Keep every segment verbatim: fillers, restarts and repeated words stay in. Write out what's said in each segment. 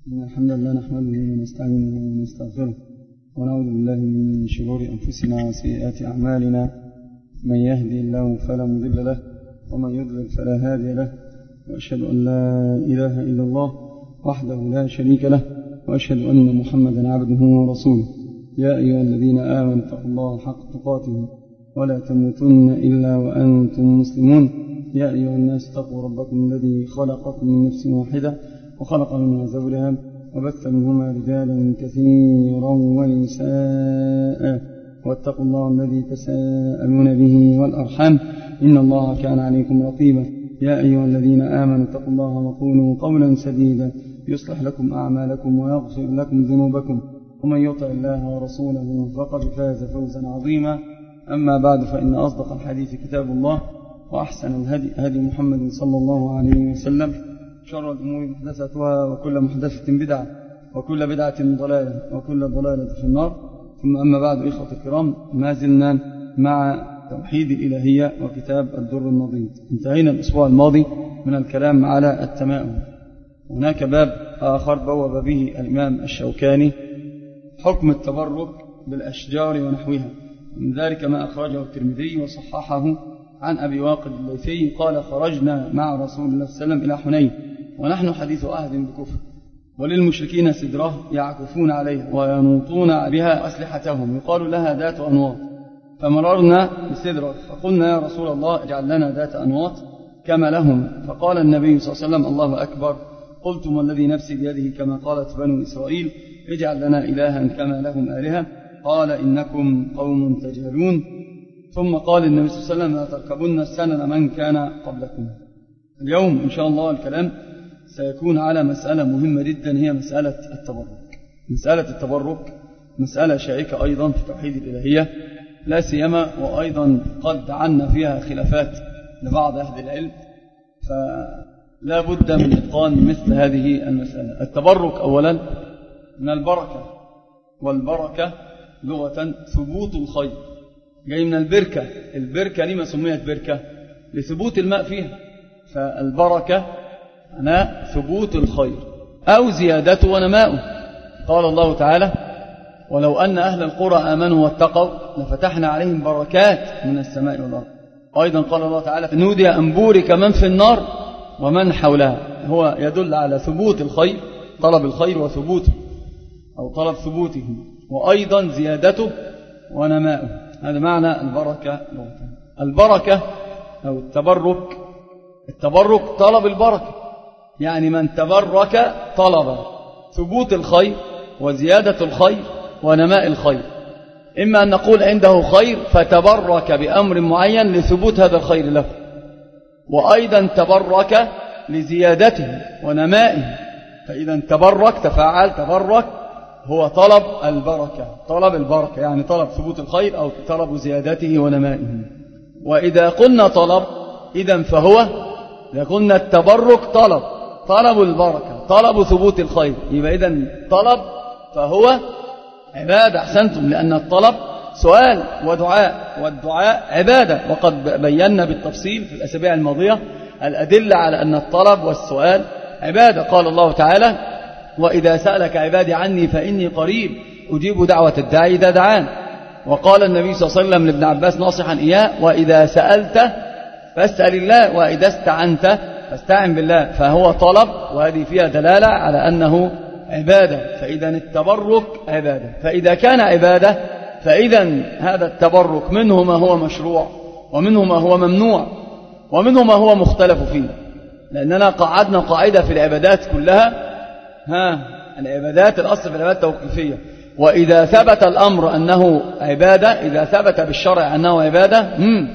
إن الحمد لله نحمده ونستعينه ونستغفره ونعوذ بالله من شرور أنفسنا وسيئات أعمالنا. من يهدي الله فلا مضل له ومن يضلل فلا هادي له، وأشهد أن لا إله إلا الله وحده لا شريك له، وأشهد أن محمدا عبده ورسوله. يا أيها الذين آمنوا اتقوا الله حق تقاته ولا تموتن إلا وأنتم مسلمون. يا أيها الناس اتقوا ربكم الذي خلقكم من نفس واحدة وخلق منها زوجها وبث منهما رجالا كثيرا ونساء، واتقوا الله الذي تساءلون به والأرحام إن الله كان عليكم رقيبا. يا أيها الذين آمنوا اتقوا الله وقولوا قولا سديدا يصلح لكم أعمالكم ويغفر لكم ذنوبكم، ومن يطع الله ورسوله فقد فاز فوزا عظيما. أما بعد، فإن أصدق الحديث كتاب الله، وأحسن الهدي هدي محمد صلى الله عليه وسلم، شر الأمور محدثاتها وكل محدثة بدعة وكل بدعة ضلالة وكل ضلالة في النار. ثم أما بعد، إخوة الكرام، ما زلنا مع توحيد الإلهية وكتاب الدر النضيد. انتهينا الأسبوع الماضي من الكلام على التمائم. هناك باب آخر بوب به الإمام الشوكاني حكم التبرك بالأشجار ونحوها. من ذلك ما أخرجه الترمذي وصححه عن أبي واقد الليثي قال: خرجنا مع رسول الله صلى الله عليه وسلم إلى حنين ونحن حديث عهد بكفر، وللمشركين سدرة يعكفون عليها وينوطون بها أسلحتهم يقال لها ذات أنواط، فمررنا بسدرة فقلنا: يا رسول الله اجعل لنا ذات أنواط كما لهم. فقال النبي صلى الله عليه وسلم: الله أكبر، قلتم والذي نفسي بيده كما قالت بنو إسرائيل اجعل لنا إلها كما لهم آلهة، قال: إنكم قوم تجهلون. ثم قال النبي صلى الله عليه وسلم: لا تركبن السنن من كان قبلكم. اليوم إن شاء الله الكلام سيكون على مسألة مهمة جدا، هي مسألة التبرك. مسألة التبرك مسألة شائكة أيضا في توحيد الإلهية، لا سيما وأيضا قد عنا فيها خلافات لبعض أهل العلم، فلا بد من إتقان مثل هذه المسألة. التبرك أولا من البركة، والبركة لغة ثبوت الخير، جاي من البركة. البركة لما سميت بركة؟ لثبوت الماء فيها، فالبركة أنا ثبوت الخير أو زيادته ونماؤه. قال الله تعالى: ولو أن أهل القرى آمنوا واتقوا لفتحنا عليهم بركات من السماء والأرض. أيضا قال الله تعالى: نودي أن بورك من في النار ومن حولها. هو يدل على ثبوت الخير، طلب الخير وثبوته أو طلب ثبوته، وأيضا زيادته ونماؤه. هذا معنى البركة. البركة أو التبرك، التبرك طلب البركة، يعني من تبرك طلب ثبوت الخير وزيادة الخير ونماء الخير. إما أن نقول عنده خير فتبرك بأمر معين لثبوت هذا الخير له، وأيضا تبرك لزيادته ونمائه. فإذا تبرك تفاعل تبرك هو طلب البركة، طلب البركة يعني طلب ثبوت الخير أو طلب زيادته ونمائه. وإذا قلنا طلب إذن فهو، إذا قلنا التبرك طلب طلب البركة طلب ثبوت الخير، يبقى إذن طلب فهو عبادة. أحسنتم، لأن الطلب سؤال ودعاء، والدعاء عبادة. وقد بينا بالتفصيل في الأسابيع الماضية الأدلة على أن الطلب والسؤال عبادة. قال الله تعالى: وإذا سألك عبادي عني فإني قريب أجيب دعوة الداعي إذا دعان. وقال النبي صلى الله عليه وسلم لابن عباس ناصحا إياه: وإذا سألت فاسأل الله وإذا استعنت فاستعن بالله. فهو طلب، وهذه فيها دلالة على أنه عبادة. فإذا التبرك عبادة، فإذا كان عبادة فإذا هذا التبرك منه ما هو مشروع ومنه ما هو ممنوع ومنه ما هو مختلف فيه. لأننا قعدنا قاعدة في العبادات كلها، ها العبادات الأصل في العبادات توقيفية، وإذا ثبت الأمر أنه عبادة، إذا ثبت بالشرع أنه عبادة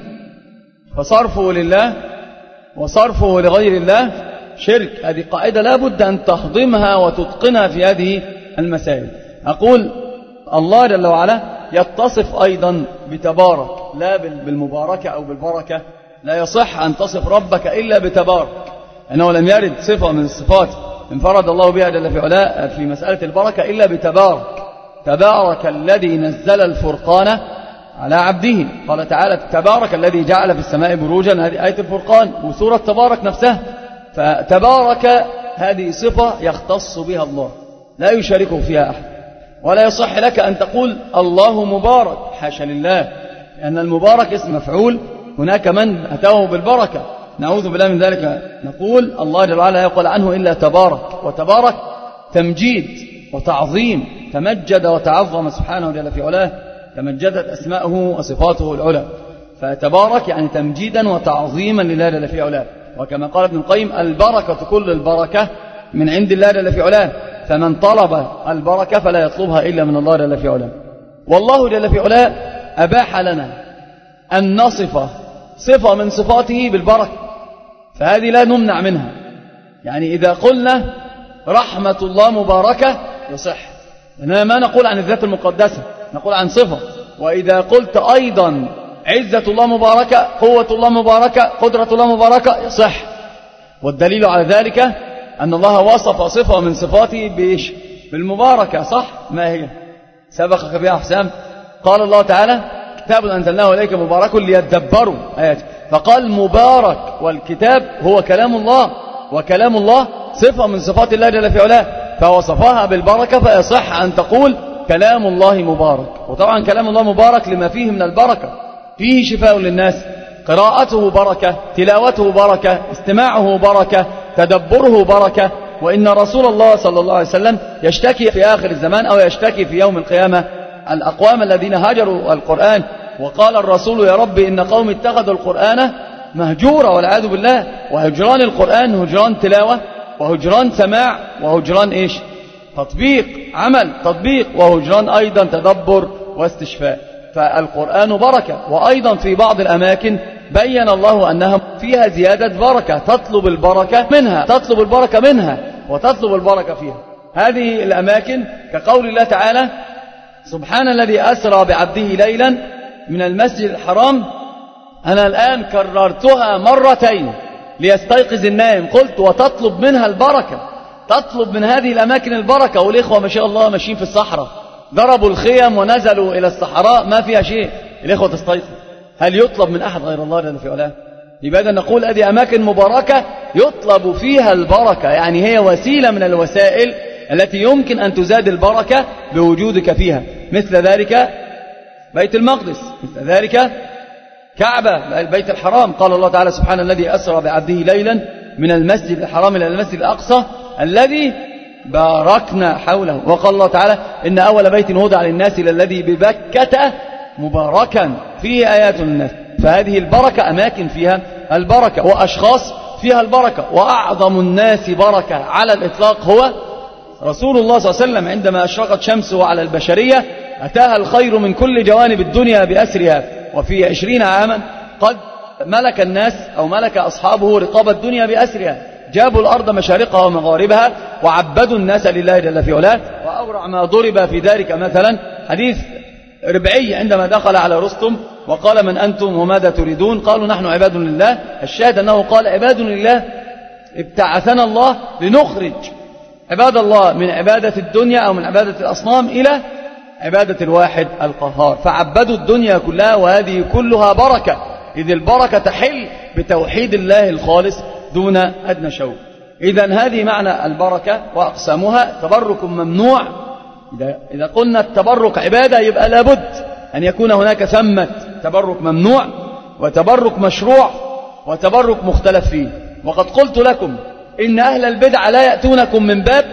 فصرفه لله وصرفه لغير الله شرك. هذه قاعدة لا بد أن تخضمها وتتقنها في هذه المسائل. أقول الله جل وعلا يتصف أيضا بتبارك، لا بالمباركة أو بالبركة. لا يصح أن تصف ربك إلا بتبارك، أنه لم يرد صفة من الصفات انفرد الله بها جل في علاء في مسألة البركة إلا بتبارك. تبارك الذي نزل الفرقان على عبده. قال تعالى: تبارك الذي جعل في السماء بروجا. هذه آية الفرقان وسورة تبارك نفسها. فتبارك هذه صفة يختص بها الله، لا يشاركه فيها أحد. ولا يصح لك أن تقول الله مبارك، حاشا لله، لأن المبارك اسم مفعول، هناك من أتاه بالبركة، نعوذ بالله من ذلك. نقول الله جل وعلا لا يقول عنه إلا تبارك، وتبارك تمجيد وتعظيم، تمجد وتعظم سبحانه جل في علاه، تمجدت أسماؤه وصفاته العلى، فتبارك يعني تمجيدا وتعظيما لله جل في علاه. وكما قال ابن القيم البركة كل البركة من عند الله جل في علاه، فمن طلب البركة فلا يطلبها إلا من الله جل في علاه. والله جل في علاه أباح لنا أن نصف صفة من صفاته بالبركة، فهذه لا نمنع منها. يعني إذا قلنا رحمة الله مباركة يصح، إنما ما نقول عن الذات المقدسة، نقول عن صفة. وإذا قلت أيضا عزة الله مباركة، قوة الله مباركة، قدرة الله مباركة يصح. والدليل على ذلك أن الله وصف صفة من صفاته بإيش؟ بالمباركة، صح؟ ما هي؟ سبقك بها حسام. قال الله تعالى كتاب أنزلناه إليك مبارك ليدبروا آياته، فقال مبارك، والكتاب هو كلام الله، وكلام الله صفة من صفات الله جل في علاه، فوصفها بالبركة، فيصح أن تقول كلام الله مبارك. وطبعا كلام الله مبارك لما فيه من البركة، فيه شفاء للناس، قراءته بركة، تلاوته بركة، استماعه بركة، تدبره بركة. وإن رسول الله صلى الله عليه وسلم يشتكي في آخر الزمان أو يشتكي في يوم القيامة الأقوام الذين هجروا القرآن، وقال الرسول يا رب إن قوم اتخذوا القرآن مهجورا والعياذ بالله. وهجران القرآن هجران تلاوة، وهجران سماع، وهجران إيش؟ تطبيق، عمل تطبيق، وهجران أيضا تدبر واستشفاء. فالقرآن بركة. وأيضا في بعض الأماكن بين الله أنها فيها زيادة بركة، تطلب البركة منها، تطلب البركة منها وتطلب البركة فيها. هذه الأماكن كقول الله تعالى سبحان الذي أسرى بعبده ليلا من المسجد الحرام. أنا الآن كررتها مرتين ليستيقظ النائم، قلت وتطلب منها البركة، تطلب من هذه الأماكن البركة. والإخوة ما شاء الله ماشيين في الصحراء، ضربوا الخيم ونزلوا إلى الصحراء ما فيها شيء، الإخوة تستيقظ. هل يطلب من أحد غير الله جل في علاه؟ لماذا نقول هذه أماكن مباركة يطلب فيها البركة، يعني هي وسيلة من الوسائل التي يمكن أن تزاد البركة بوجودك فيها. مثل ذلك بيت المقدس، مثل ذلك كعبة، البيت الحرام. قال الله تعالى سبحان الذي أسرى بعبده ليلا من المسجد الحرام إلى المسجد الأقصى الذي باركنا حوله. وقال الله تعالى إن أول بيت وضع للناس للذي ببكة مباركا فيه آيات للناس. فهذه البركة أماكن فيها البركة، وأشخاص فيها البركة. وأعظم الناس بركة على الإطلاق هو رسول الله صلى الله عليه وسلم. عندما أشرقت شمسه على البشرية أتاها الخير من كل جوانب الدنيا بأسرها، وفي عشرين عاما قد ملك الناس أو ملك أصحابه رقاب الدنيا بأسرها، جابوا الأرض مشارقها ومغاربها وعبدوا الناس لله جل في علاه. وأورع ما ضرب في ذلك مثلا حديث ربعي عندما دخل على رستم وقال من أنتم وماذا تريدون؟ قالوا نحن عباد لله. الشاهد أنه قال عباد لله، ابتعثنا الله لنخرج عباد الله من عبادة الدنيا أو من عبادة الأصنام إلى عبادة الواحد القهار، فعبدوا الدنيا كلها، وهذه كلها بركة، إذ البركة تحل بتوحيد الله الخالص دون أدنى شوك. إذن هذه معنى البركة وأقسامها. تبرك ممنوع، إذا قلنا التبرك عبادة يبقى لابد أن يكون هناك ثمة تبرك ممنوع وتبرك مشروع وتبرك مختلف فيه. وقد قلت لكم إن أهل البدع لا يأتونكم من باب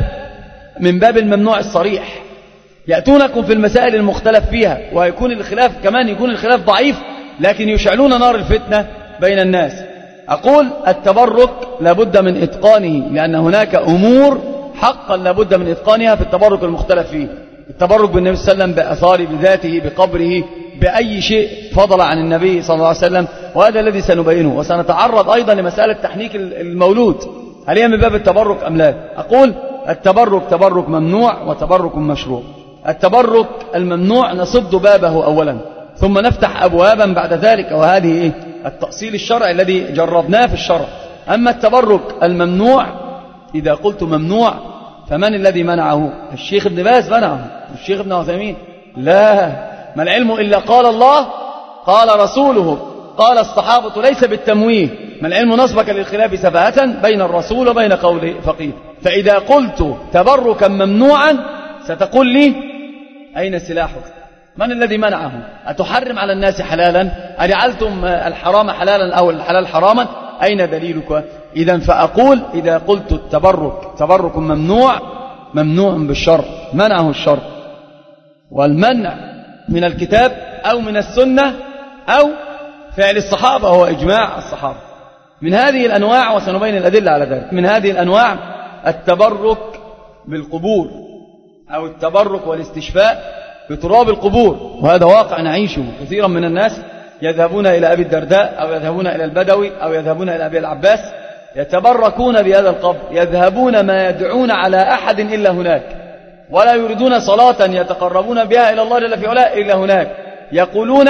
من باب الممنوع الصريح، يأتونكم في المسائل المختلف فيها، ويكون الخلاف كمان يكون الخلاف ضعيف، لكن يشعلون نار الفتنة بين الناس. أقول التبرك لابد من إتقانه، لأن هناك أمور حقا لابد من إتقانها في التبرك المختلف فيه. التبرك بالنبي صلى الله عليه وسلم بأثاره، بذاته، بقبره، بأي شيء فضل عن النبي صلى الله عليه وسلم، وهذا الذي سنبينه. وسنتعرض أيضا لمسألة تحنيك المولود، هل هي من باب التبرك أم لا؟ أقول التبرك تبرك ممنوع وتبرك مشروع. التبرك الممنوع نصد بابه أولا ثم نفتح أبوابا بعد ذلك، وهذه إيه؟ التأصيل الشرعي الذي جربناه في الشرع. أما التبرك الممنوع، إذا قلت ممنوع فمن الذي منعه؟ الشيخ ابن باز منعه، الشيخ ابن عثيمين لا، ما العلم إلا قال الله قال رسوله قال الصحابة، ليس بالتمويه، ما العلم نصبك للخلاف سفاهة بين الرسول وبين قول فقيه. فإذا قلت تبركا ممنوعا ستقول لي أين سلاحك؟ من الذي منعه؟ أتحرم على الناس حلالا؟ أجعلتم الحرام حلالا أو الحلال حراما؟ أين دليلك؟ إذا فأقول إذا قلت التبرك تبرك ممنوع ممنوع بالشرع، منعه الشرع، والمنع من الكتاب أو من السنة أو فعل الصحابة هو إجماع الصحابة. من هذه الأنواع وسنبين الأدلة على ذلك، من هذه الأنواع التبرك بالقبور أو التبرك والاستشفاء بتراب القبور، وهذا واقع نعيشه. كثيرا من الناس يذهبون إلى أبي الدرداء أو يذهبون إلى البدوي أو يذهبون إلى أبي العباس يتبركون بهذا القبر، يذهبون ما يدعون على أحد إلا هناك، ولا يريدون صلاة يتقربون بها إلى الله جل في علاه إلا هناك. يقولون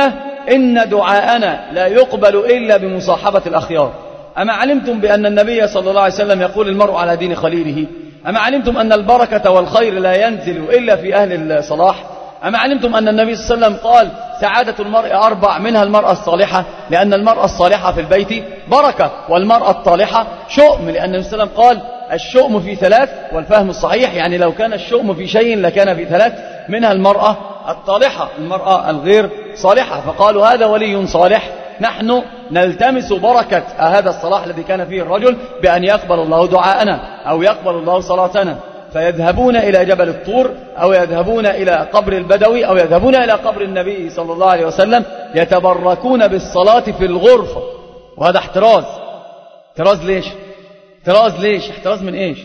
إن دعاءنا لا يقبل إلا بمصاحبة الأخيار. أما علمتم بأن النبي صلى الله عليه وسلم يقول المرء على دين خليله؟ أما علمتم أن البركة والخير لا ينزل إلا في أهل الصلاح؟ أما علمتم أن النبي صلى الله عليه وسلم قال سعادة المرء أربع منها المرأة الصالحة، لأن المرأة الصالحة في البيت بركة، والمرأة الطالحة شؤم، لأن النبي صلى الله عليه وسلم قال الشؤم في ثلاث، والفهم الصحيح يعني لو كان الشؤم في شيء لكان في ثلاث، منها المرأة الطالحة المرأة الغير صالحة. فقالوا هذا ولي صالح، نحن نلتمس بركة هذا الصلاح الذي كان فيه الرجل بأن يقبل الله دعاءنا أو يقبل الله صلاتنا. فيذهبون إلى جبل الطور أو يذهبون إلى قبر البدوي أو يذهبون إلى قبر النبي صلى الله عليه وسلم يتبركون بالصلاة في الغرفة، وهذا احتراز. احتراز ليش؟ احتراز ليش؟ احتراز من إيش؟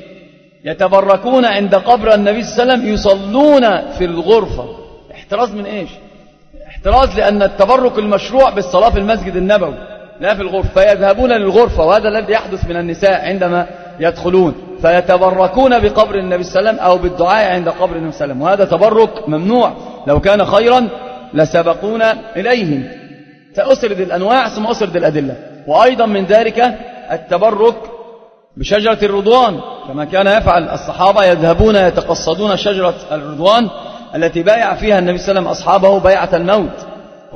يتبركون عند قبر النبي صلى الله عليه وسلم يصلون في الغرفة، احتراز من إيش؟ احتراز لأن التبرك المشروع بالصلاة في المسجد النبوي لا في الغرفة، فيذهبون للغرفة، وهذا الذي يحدث من النساء عندما يدخلون، فيتبركون بقبر النبي صلى الله عليه وسلم أو بالدعاء عند قبر النبي صلى الله عليه وسلم، وهذا تبرك ممنوع. لو كان خيرا لسبقونا إليه. سأسرد الأنواع ثم أسرد الأدلة. وأيضا من ذلك التبرك بشجرة الرضوان، كما كان يفعل الصحابة، يذهبون يتقصدون شجرة الرضوان التي بايع فيها النبي صلى الله عليه وسلم أصحابه بيعة الموت،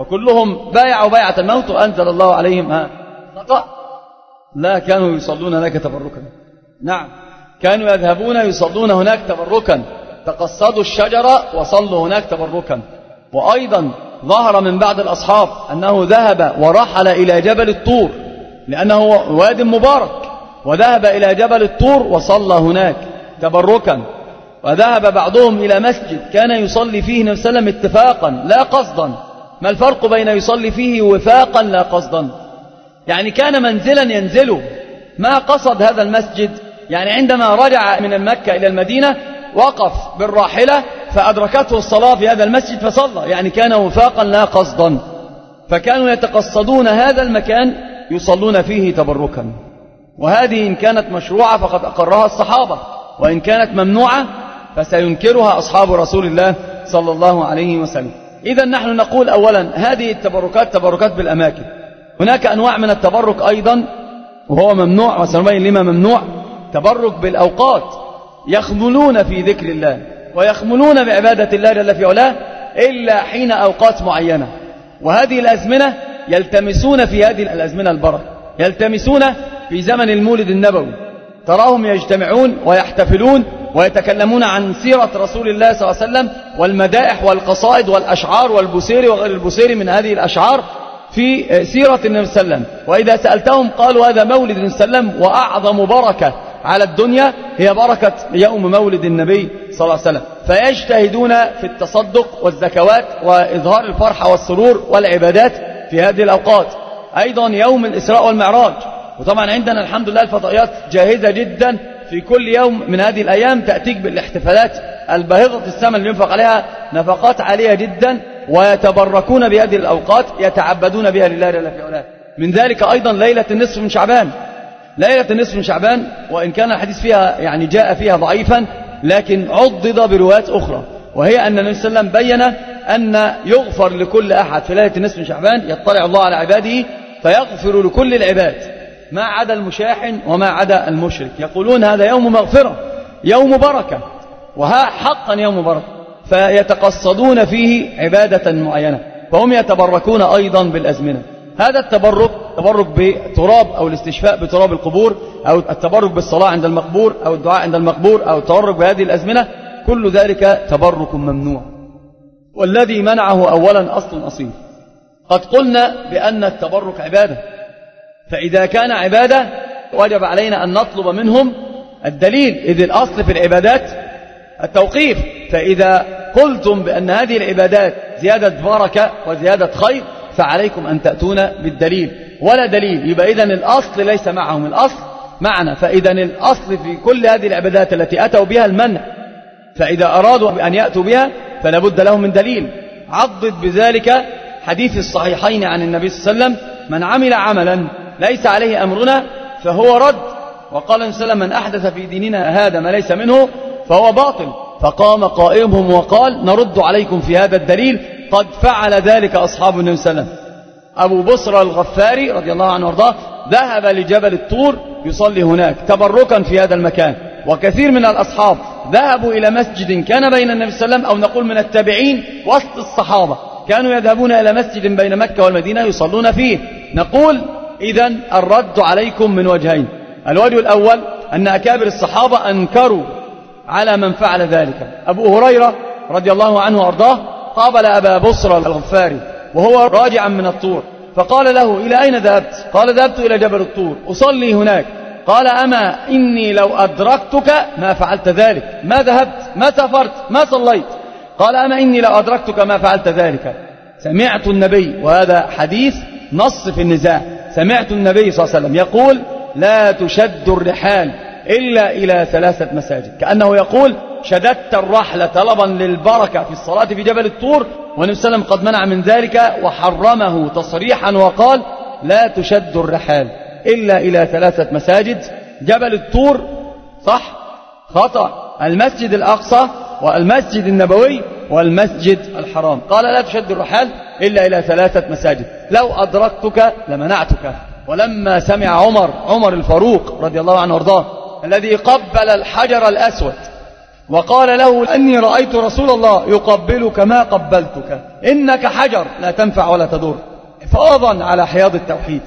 وكلهم بايعوا بيعة الموت وأنزل الله عليهم خطأ. لا كانوا يصلون هناك تبركا، نعم كانوا يذهبون يصلون هناك تبركا، تقصدوا الشجرة وصلوا هناك تبركا. وأيضا ظهر من بعض الأصحاب أنه ذهب ورحل إلى جبل الطور لأنه واد مبارك، وذهب إلى جبل الطور وصلى هناك تبركا. وذهب بعضهم إلى مسجد كان يصلي فيه النبي صلى الله عليه وسلم اتفاقا لا قصدا. ما الفرق بين يصلي فيه وفاقا لا قصدا؟ يعني كان منزلا ينزله، ما قصد هذا المسجد. يعني عندما رجع من مكة إلى المدينة وقف بالراحلة فأدركته الصلاة في هذا المسجد فصلى، يعني كان وفاقا لا قصدا. فكانوا يتقصدون هذا المكان يصلون فيه تبركا. وهذه إن كانت مشروعة فقد أقرها الصحابة، وإن كانت ممنوعة فسينكرها أصحاب رسول الله صلى الله عليه وسلم. إذا نحن نقول أولا هذه التبركات تبركات بالأماكن. هناك أنواع من التبرك أيضا وهو ممنوع، وسنبين لما ممنوع. تبرك بالأوقات، يخملون في ذكر الله ويخملون بعبادة الله جل في علاه إلا حين أوقات معينة، وهذه الأزمنة يلتمسون في هذه الأزمنة البركة، يلتمسون في زمن المولد النبوي، تراهم يجتمعون ويحتفلون ويتكلمون عن سيرة رسول الله صلى الله عليه وسلم والمدائح والقصائد والأشعار والبسير وغير البسير من هذه الأشعار في سيرة النبي صلى الله عليه وسلم. وإذا سألتهم قالوا هذا مولد النبي صلى الله عليه وسلم، وأعظم بركة على الدنيا هي بركة يوم مولد النبي صلى الله عليه وسلم. فيجتهدون في التصدق والزكوات وإظهار الفرحة والسرور والعبادات في هذه الأوقات. أيضا يوم الإسراء والمعراج، وطبعا عندنا الحمد لله الفضائيات جاهزة جدا في كل يوم من هذه الأيام تأتيك بالاحتفالات الباهظة الثمن اللي ينفق عليها نفقات عالية جدا، ويتبركون بهذه الأوقات يتعبدون بها لله جل في علاه. من ذلك أيضا ليلة النصف من شعبان. ليلة النصف من شعبان وإن كان الحديث فيها يعني جاء فيها ضعيفا لكن عضد بروايات أخرى، وهي أن النبي صلى الله عليه وسلم بين أن يغفر لكل أحد في ليلة النصف من شعبان، يطلع الله على عباده فيغفر لكل العباد ما عدا المشاحن وما عدا المشرك. يقولون هذا يوم مغفرة، يوم بركة، وها حقا يوم بركة. فيتقصدون فيه عبادة معينة، فهم يتبركون أيضا بالأزمنة. هذا التبرك التبرك بتراب أو الاستشفاء بتراب القبور أو التبرك بالصلاة عند المقبور أو الدعاء عند المقبور أو التبرك بهذه الأزمنة، كل ذلك تبرك ممنوع. والذي منعه أولا أصل أصيل. قد قلنا بأن التبرك عبادة، فإذا كان عبادة وجب علينا أن نطلب منهم الدليل، إذ الأصل في العبادات التوقيف. فإذا قلتم بأن هذه العبادات زيادة بركة وزيادة خير فعليكم أن تأتون بالدليل، ولا دليل يبقى إذن الأصل ليس معهم، الأصل معنا. فإذا الأصل في كل هذه العبادات التي أتوا بها المنع، فإذا أرادوا أن يأتوا بها فلا بد لهم من دليل. عضد بذلك حديث الصحيحين عن النبي صلى الله عليه وسلم: من عمل عملا ليس عليه أمرنا فهو رد. وقال النبي صلى الله عليه وسلم: من أحدث في ديننا هذا ما ليس منه فهو باطل. فقام قائمهم وقال: نرد عليكم في هذا الدليل، قد فعل ذلك أصحاب النبي صلى الله عليه وسلم. أبو بصرى الغفاري رضي الله عنه وارضاه ذهب لجبل الطور يصلي هناك تبركا في هذا المكان، وكثير من الأصحاب ذهبوا إلى مسجد كان بين النبي صلى الله عليه وسلم، أو نقول من التابعين وسط الصحابة، كانوا يذهبون إلى مسجد بين مكة والمدينة يصلون فيه. نقول إذن الرد عليكم من وجهين: الوجه الأول أن أكابر الصحابة أنكروا على من فعل ذلك. أبو هريرة رضي الله عنه وأرضاه قابل أبا بصرى الغفاري وهو راجعا من الطور، فقال له: إلى أين ذهبت؟ قال: ذهبت إلى جبل الطور أصلي هناك. قال: أما إني لو أدركتك ما فعلت ذلك، ما ذهبت ما سافرت ما صليت. قال: أما إني لو أدركتك ما فعلت ذلك. سمعت النبي، وهذا حديث نص في النزاع، سمعت النبي صلى الله عليه وسلم يقول: لا تشد الرحال إلا إلى ثلاثة مساجد، كأنه يقول: شددت الرحل طلبا للبركة في الصلاة في جبل الطور، والنبي صلى الله عليه وسلم قد منع من ذلك وحرمه تصريحا وقال: لا تشد الرحال إلا إلى ثلاثة مساجد. جبل الطور صح خطأ، المسجد الأقصى والمسجد النبوي والمسجد الحرام. قال: لا تشد الرحال إلا إلى ثلاثة مساجد. لو أدركتك لمنعتك. ولما سمع عمر عمر الفاروق رضي الله عنه وارضاه الذي قبل الحجر الأسود وقال له: أني رأيت رسول الله يقبلك ما قبلتك، إنك حجر لا تنفع ولا تضر، حفاظا على حياض التوحيد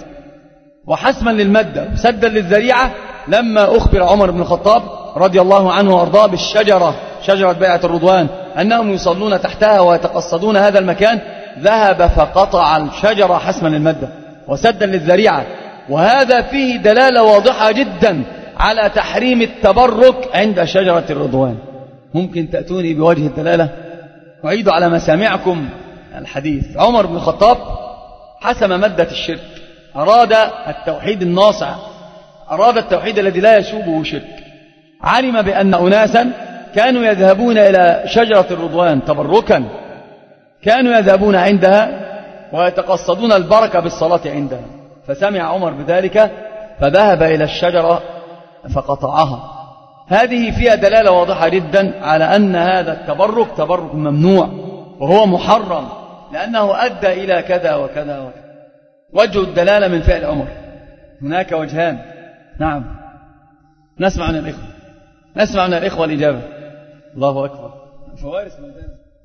وحسما للمادة سدا للذريعة، لما أخبر عمر بن الخطاب رضي الله عنه وارضاه بالشجرة، شجرة بيعة الرضوان، أنهم يصلون تحتها ويتقصدون هذا المكان، ذهب فقطع الشجرة حسما للمادة وسدا للذريعة. وهذا فيه دلالة واضحة جدا على تحريم التبرك عند شجرة الرضوان. ممكن تأتوني بوجه الدلالة؟ أعيد على مسامعكم الحديث. عمر بن الخطاب حسم مادة الشرك، أراد التوحيد الناصع، أراد التوحيد الذي لا يشوبه شرك. علم بأن أناسا كانوا يذهبون إلى شجرة الرضوان تبركا، كانوا يذهبون عندها ويتقصدون البركة بالصلاة عندها، فسمع عمر بذلك فذهب إلى الشجرة فقطعها. هذه فيها دلالة واضحة جدا على أن هذا التبرك تبرك ممنوع وهو محرم، لأنه أدى إلى كذا وكذا وكذا. وجه الدلالة من فعل عمر هناك وجهان. نعم، نسمع من الإخوة، نسمع من الإخوة الإجابة. الله أكبر، فوارس ميدان.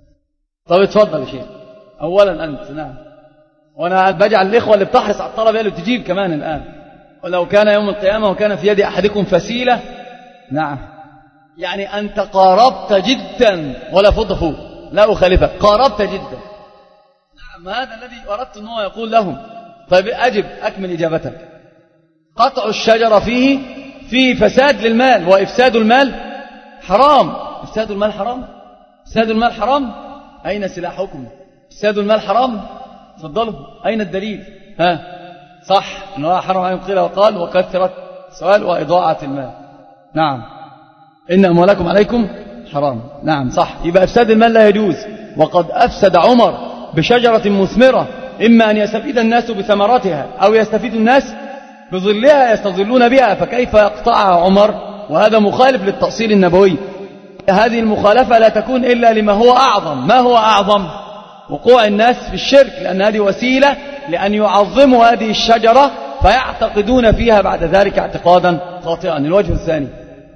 طب اتفضل يا شيخ. أولا أنت. نعم، وأنا بجعل الإخوة اللي بتحرص على الطلبة اللي تجيب كمان الآن. ولو كان يوم القيامة وكان في يد أحدكم فسيلة. نعم، يعني أنت قاربت جدا ولا فض فوق، لا أخالفك، قاربت جدا. نعم، هذا الذي أردت أنه يقول لهم. طيب أجب، أكمل إجابتك. قطع الشجرة فيه فيه فساد للمال، وإفساد المال حرام. إفساد المال حرام، إفساد المال حرام. أين سلاحكم؟ إفساد المال حرام. تفضلوا، أين الدليل؟ ها، صح أنه حرم عليهم قيل وقال وكثرة السؤال وإضاعة المال. نعم، إن أموالكم عليكم حرام. نعم صح، يبقى إفساد المال لا يجوز. وقد أفسد عمر بشجرة مثمرة، إما أن يستفيد الناس بثمرتها أو يستفيد الناس بظلها يستظلون بها، فكيف يقطعها عمر؟ وهذا مخالف للتأصيل النبوي. هذه المخالفة لا تكون إلا لما هو أعظم. ما هو أعظم؟ وقوع الناس في الشرك، لأن هذه وسيلة لأن يعظموا هذه الشجرة فيعتقدون فيها بعد ذلك اعتقادا خاطئا. الوجه الثاني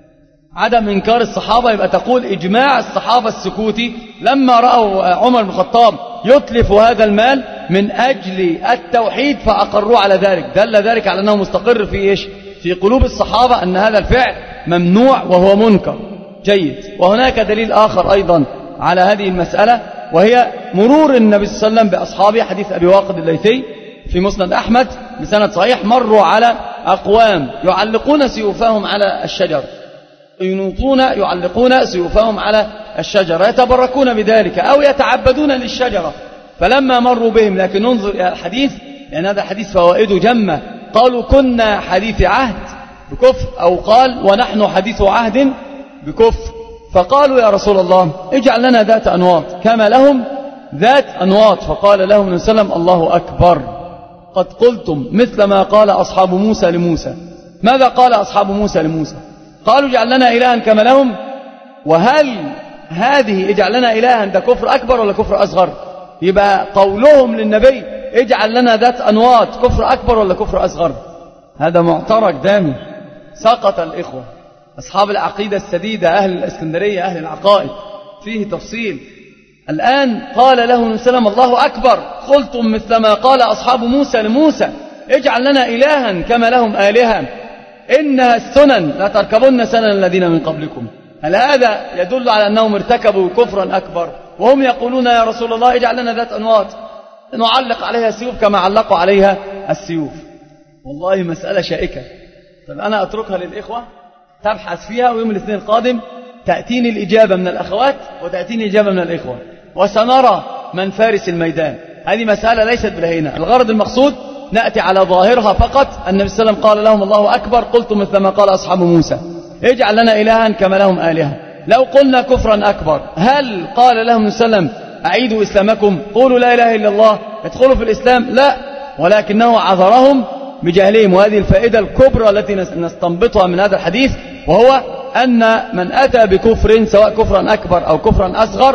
عدم إنكار الصحابة، يبقى تقول إجماع الصحابة السكوتي لما رأوا عمر بن الخطاب يتلف هذا المال من أجل التوحيد فأقروا على ذلك. دل ذلك على أنه مستقر في إيش؟ في قلوب الصحابة أن هذا الفعل ممنوع وهو منكر. جيد. وهناك دليل آخر أيضا على هذه المسألة، وهي مرور النبي صلى الله عليه وسلم بأصحابه. حديث أبي واقد الليثي في مسند أحمد بسند صحيح، مروا على أقوام يعلقون سيوفهم على الشجر، ينوطون يعلقون سيوفهم على الشجرة، يتبركون بذلك أو يتعبدون للشجرة. فلما مروا بهم، لكن ننظر إلى الحديث لأن هذا الحديث فوائده جمة. قالوا كنا حديث عهد بكفر، أو قال ونحن حديث عهد بكفر. فقالوا يا رسول الله اجعل لنا ذات أنواط كما لهم ذات أنواط. فقال لهم النبي صلى الله عليه وسلم الله أكبر، قد قلتم مثل ما قال أصحاب موسى لموسى. ماذا قال أصحاب موسى لموسى؟ قالوا اجعل لنا إلها كما لهم. وهل هذه اجعل لنا إلها ده كفر أكبر ولا كفر أصغر؟ يبقى قولهم للنبي اجعل لنا ذات أنواط كفر أكبر ولا كفر أصغر؟ هذا معترك دامي. سقط الإخوة أصحاب العقيدة السديدة، أهل الإسكندرية، أهل العقائد، فيه تفصيل. الآن قال له النبي صلى الله عليه وسلم الله أكبر، قلتم مثل ما قال أصحاب موسى لموسى اجعل لنا إلها كما لهم آلهة إنها السنن لا تركبن سنن الذين من قبلكم. هل هذا يدل على أنهم ارتكبوا كفرا أكبر وهم يقولون يا رسول الله اجعل لنا ذات أنواط نعلق عليها السيوف كما علقوا عليها السيوف؟ والله مسألة شائكة. طب أنا أتركها للإخوة تبحث فيها، ويوم الاثنين القادم تأتيني الإجابة من الأخوات وتأتيني الإجابة من الإخوة، وسنرى من فارس الميدان. هذه مسألة ليست بلهينة. الغرض المقصود نأتي على ظاهرها فقط. النبي صلى الله عليه وسلم قال لهم الله أكبر، قلتم مثل ما قال أصحاب موسى اجعل لنا إلها كما لهم آلهة. لو قلنا كفرا أكبر، هل قال لهم النبي صلى الله عليه وسلم أعيدوا إسلامكم، قولوا لا إله إلا الله ادخلوا في الإسلام؟ لا، ولكنه عذرهم بجهلهم. وهذه الفائدة الكبرى التي نستنبطها من هذا الحديث، وهو أن من أتى بكفر سواء كفرا أكبر أو كفرا أصغر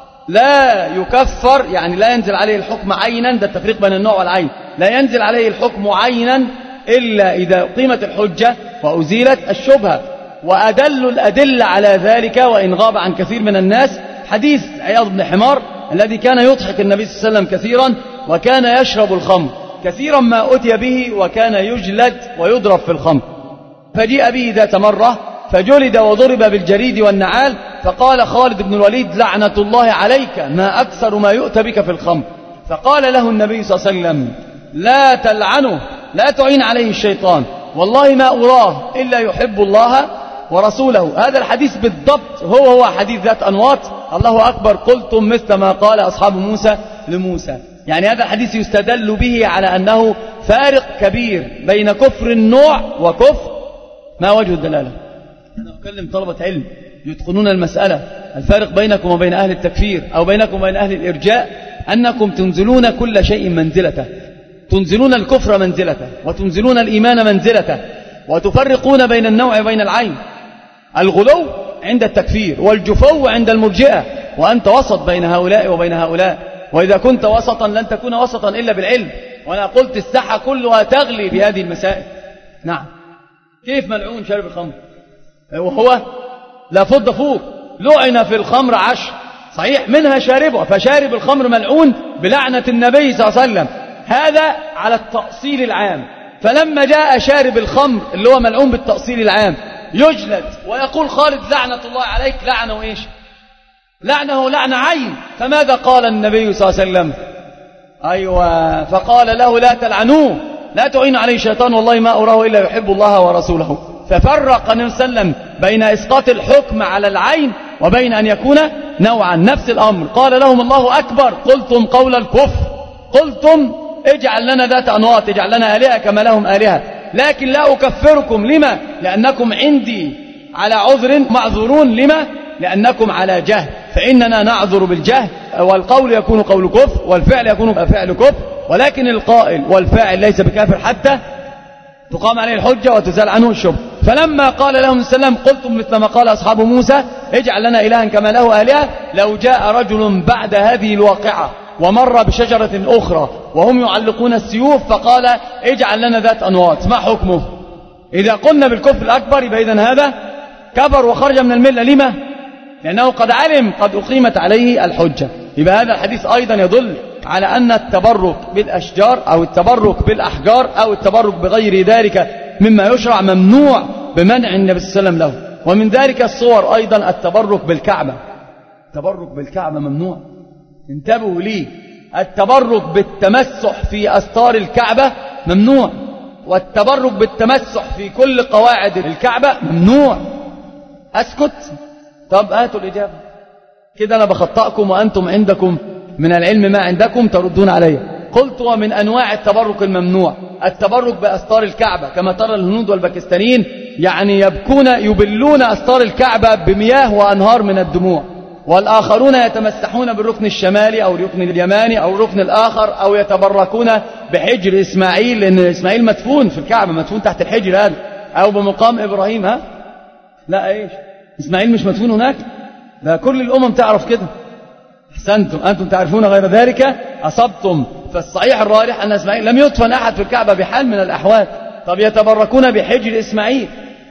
لا يكفر، يعني لا ينزل عليه الحكم عينا. ده التفريق بين النوع والعين. لا ينزل عليه الحكم عينا إلا إذا قيمت الحجة وأزيلت الشبهة. وأدل الأدلة على ذلك وإن غاب عن كثير من الناس حديث عياض بن حمار الذي كان يضحك النبي صلى الله عليه وسلم كثيرا، وكان يشرب الخمر كثيرا ما أتي به، وكان يجلد ويضرب في الخمر. فجيء به ذات مرة فجلد وضرب بالجريد والنعال، فقال خالد بن الوليد لعنة الله عليك ما أكثر ما يؤتى بك في الخمر. فقال له النبي صلى الله عليه وسلم لا تلعنه، لا تعين عليه الشيطان، والله ما أراه إلا يحب الله ورسوله. هذا الحديث بالضبط هو هو حديث ذات أنواط الله أكبر قلتم مثل ما قال أصحاب موسى لموسى. يعني هذا الحديث يستدل به على أنه فارق كبير بين كفر النوع وكفر. ما وجه الدلالة؟ أنا أكلم طلبة علم يتقنون المسألة. الفارق بينكم وبين أهل التكفير أو بينكم وبين أهل الإرجاء أنكم تنزلون كل شيء منزلته، تنزلون الكفر منزلته وتنزلون الإيمان منزلته، وتفرقون بين النوع وبين العين. الغلو عند التكفير والجفو عند المرجئة، وأنت وسط بين هؤلاء وبين هؤلاء. وإذا كنت وسطا لن تكون وسطا إلا بالعلم. وأنا قلت الساحة كلها تغلي بهذه المسائل. نعم. كيف ملعون شارب الخمر وهو لا فض فوق؟ لعن في الخمر عشر، صحيح، منها شاربه، فشارب الخمر ملعون بلعنة النبي صلى الله عليه وسلم. هذا على التأصيل العام. فلما جاء شارب الخمر اللي هو ملعون بالتأصيل العام يجلد ويقول خالد لعنة الله عليك، لعنه إيش؟ لعنه لعنة عين. فماذا قال النبي صلى الله عليه وسلم؟ أيوة، فقال له لا تلعنوه، لا تعين عليه الشيطان، والله ما أراه إلا يحب الله ورسوله. ففرق النبي صلى الله عليه وسلم بين إسقاط الحكم على العين وبين أن يكون نوعا. نفس الأمر قال لهم الله أكبر قلتم قول الكفر، قلتم اجعل لنا ذات أنواط، اجعل لنا آلهة كما لهم آلهة، لكن لا أكفركم. لما؟ لأنكم عندي على عذر معذورون. لما؟ لأنكم على جهل، فإننا نعذر بالجهل، والقول يكون قول كفر والفعل يكون فعل كفر، ولكن القائل والفاعل ليس بكافر حتى تقام عليه الحجة وتزال عنه الشبهة. فلما قال لهم السلام قلتم مثل ما قال أصحاب موسى اجعل لنا إلها كما له آلهة، لو جاء رجل بعد هذه الواقعة ومر بشجرة أخرى وهم يعلقون السيوف فقال اجعل لنا ذات أنواط، ما حكمه؟ إذا قلنا بالكفر الأكبر يبقى إذن هذا كفر وخرج من الملة. لما؟ لأنه قد علم قد أقيمت عليه الحجة. يبقى هذا الحديث أيضا يدل على أن التبرك بالأشجار أو التبرك بالأحجار أو التبرك بغير ذلك مما يشرع ممنوع بمنع النبي صلى الله عليه وسلم له. ومن ذلك الصور أيضا التبرك بالكعبة. التبرك بالكعبة ممنوع، انتبهوا لي. التبرك بالتمسح في أستار الكعبة ممنوع، والتبرك بالتمسح في كل قواعد الكعبة ممنوع. أسكت؟ طب هاتوا الإجابة كده، أنا بخطأكم وأنتم عندكم من العلم ما عندكم تردون علي. قلت ومن أنواع التبرك الممنوع التبرك بأستار الكعبة، كما ترى الهنود والباكستانيين يعني يبكون يبلون أستار الكعبة بمياه وأنهار من الدموع، والآخرون يتمسحون بالركن الشمالي أو الركن اليماني أو الركن الآخر، أو يتبركون بحجر إسماعيل، لأن إسماعيل مدفون في الكعبة، مدفون تحت الحجر هذا، أو بمقام إبراهيم. ها لا إيش إسماعيل مش مدفون هناك؟ ده كل الأمم تعرف كده. أحسنتم، أنتم تعرفون غير ذلك أصبتم. فالصحيح الراجح أن إسماعيل لم يدفن أحد في الكعبة بحال من الأحوال. طب يتبركون بحجر إسماعيل،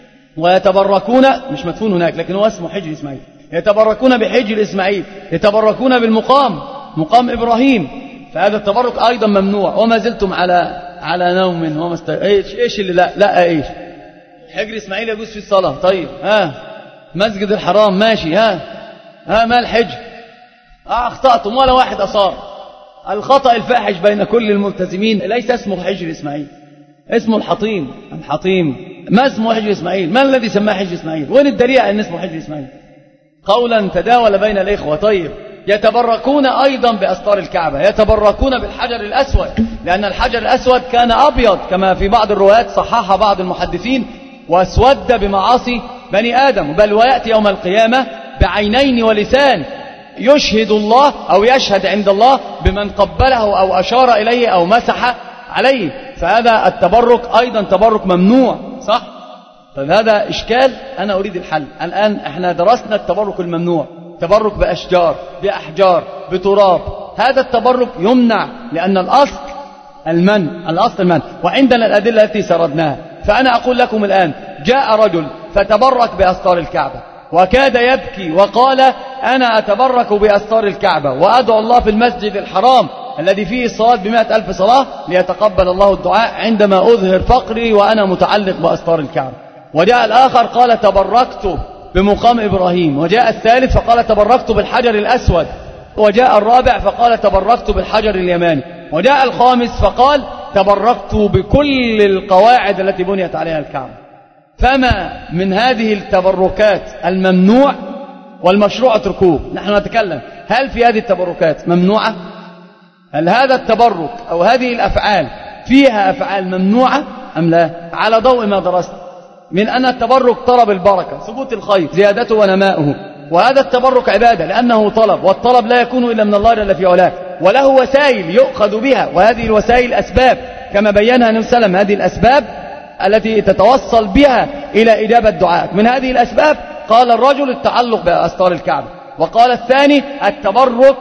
ويتبركون مش مدفون هناك لكن هو اسمه حجر إسماعيل، يتبركون بحجر إسماعيل، يتبركون بالمقام مقام إبراهيم، فهذا التبرك أيضا ممنوع. وما زلتم على على نوم وما است... إيش إيش اللي لا لا إيش حجر إسماعيل يجوز في الصلاة. طيب ها مسجد الحرام ماشي. ها ها ما الحجر؟ آه أخطأتم ولا واحد أصاب. الخطأ الفاحش بين كل الملتزمين ليس اسمه حجر إسماعيل، اسمه الحطيم. الحطيم ما اسمه حجر إسماعيل؟ من الذي سماه حجر إسماعيل؟ وين الدليل أن اسمه حجر إسماعيل؟ قولا تداول بين الإخوة. طيب يتبركون أيضا بأستار الكعبة، يتبركون بالحجر الأسود، لأن الحجر الأسود كان أبيض كما في بعض الروايات صححها بعض المحدثين، واسود بمعاصي بني آدم، بل ويأتي يوم القيامة بعينين ولسان يشهد الله أو يشهد عند الله بمن قبله أو أشار إليه أو مسح عليه. فهذا التبرك أيضا تبرك ممنوع، صح؟ طيب هذا إشكال، أنا أريد الحل. الآن احنا درسنا التبرك الممنوع، تبرك بأشجار بأحجار بتراب، هذا التبرك يمنع لأن الأصل المنع، الأصل المنع، وعندنا الأدلة التي سردناها. فأنا أقول لكم الآن جاء رجل فتبرك بأستار الكعبة وكاد يبكي وقال أنا أتبرك بأستار الكعبة وأدعو الله في المسجد الحرام الذي فيه الصلاة بمائة ألف صلاة ليتقبل الله الدعاء عندما أظهر فقري وأنا متعلق بأستار الكعبة. وجاء الآخر قال تبركت بمقام إبراهيم، وجاء الثالث فقال تبركت بالحجر الأسود، وجاء الرابع فقال تبركت بالحجر اليماني، وجاء الخامس فقال تبركت بكل القواعد التي بنيت عليها الكعبة. فما من هذه التبركات الممنوع والمشروع اتركوه. نحن نتكلم هل في هذه التبركات ممنوعة؟ هل هذا التبرك أو هذه الأفعال فيها أفعال ممنوعة أم لا؟ على ضوء ما درست من أن التبرك طلب البركة، ثبوت الخير، زيادته ونماؤه، وهذا التبرك عبادة لأنه طلب، والطلب لا يكون إلا من الله جل في علاه، وله وسائل يؤخذ بها، وهذه الوسائل أسباب كما بينها النبي صلى الله عليه وسلم. هذه الأسباب التي تتوصل بها إلى إجابة دعاء. من هذه الأسباب قال الرجل التعلق بأستار الكعبة، وقال الثاني التبرك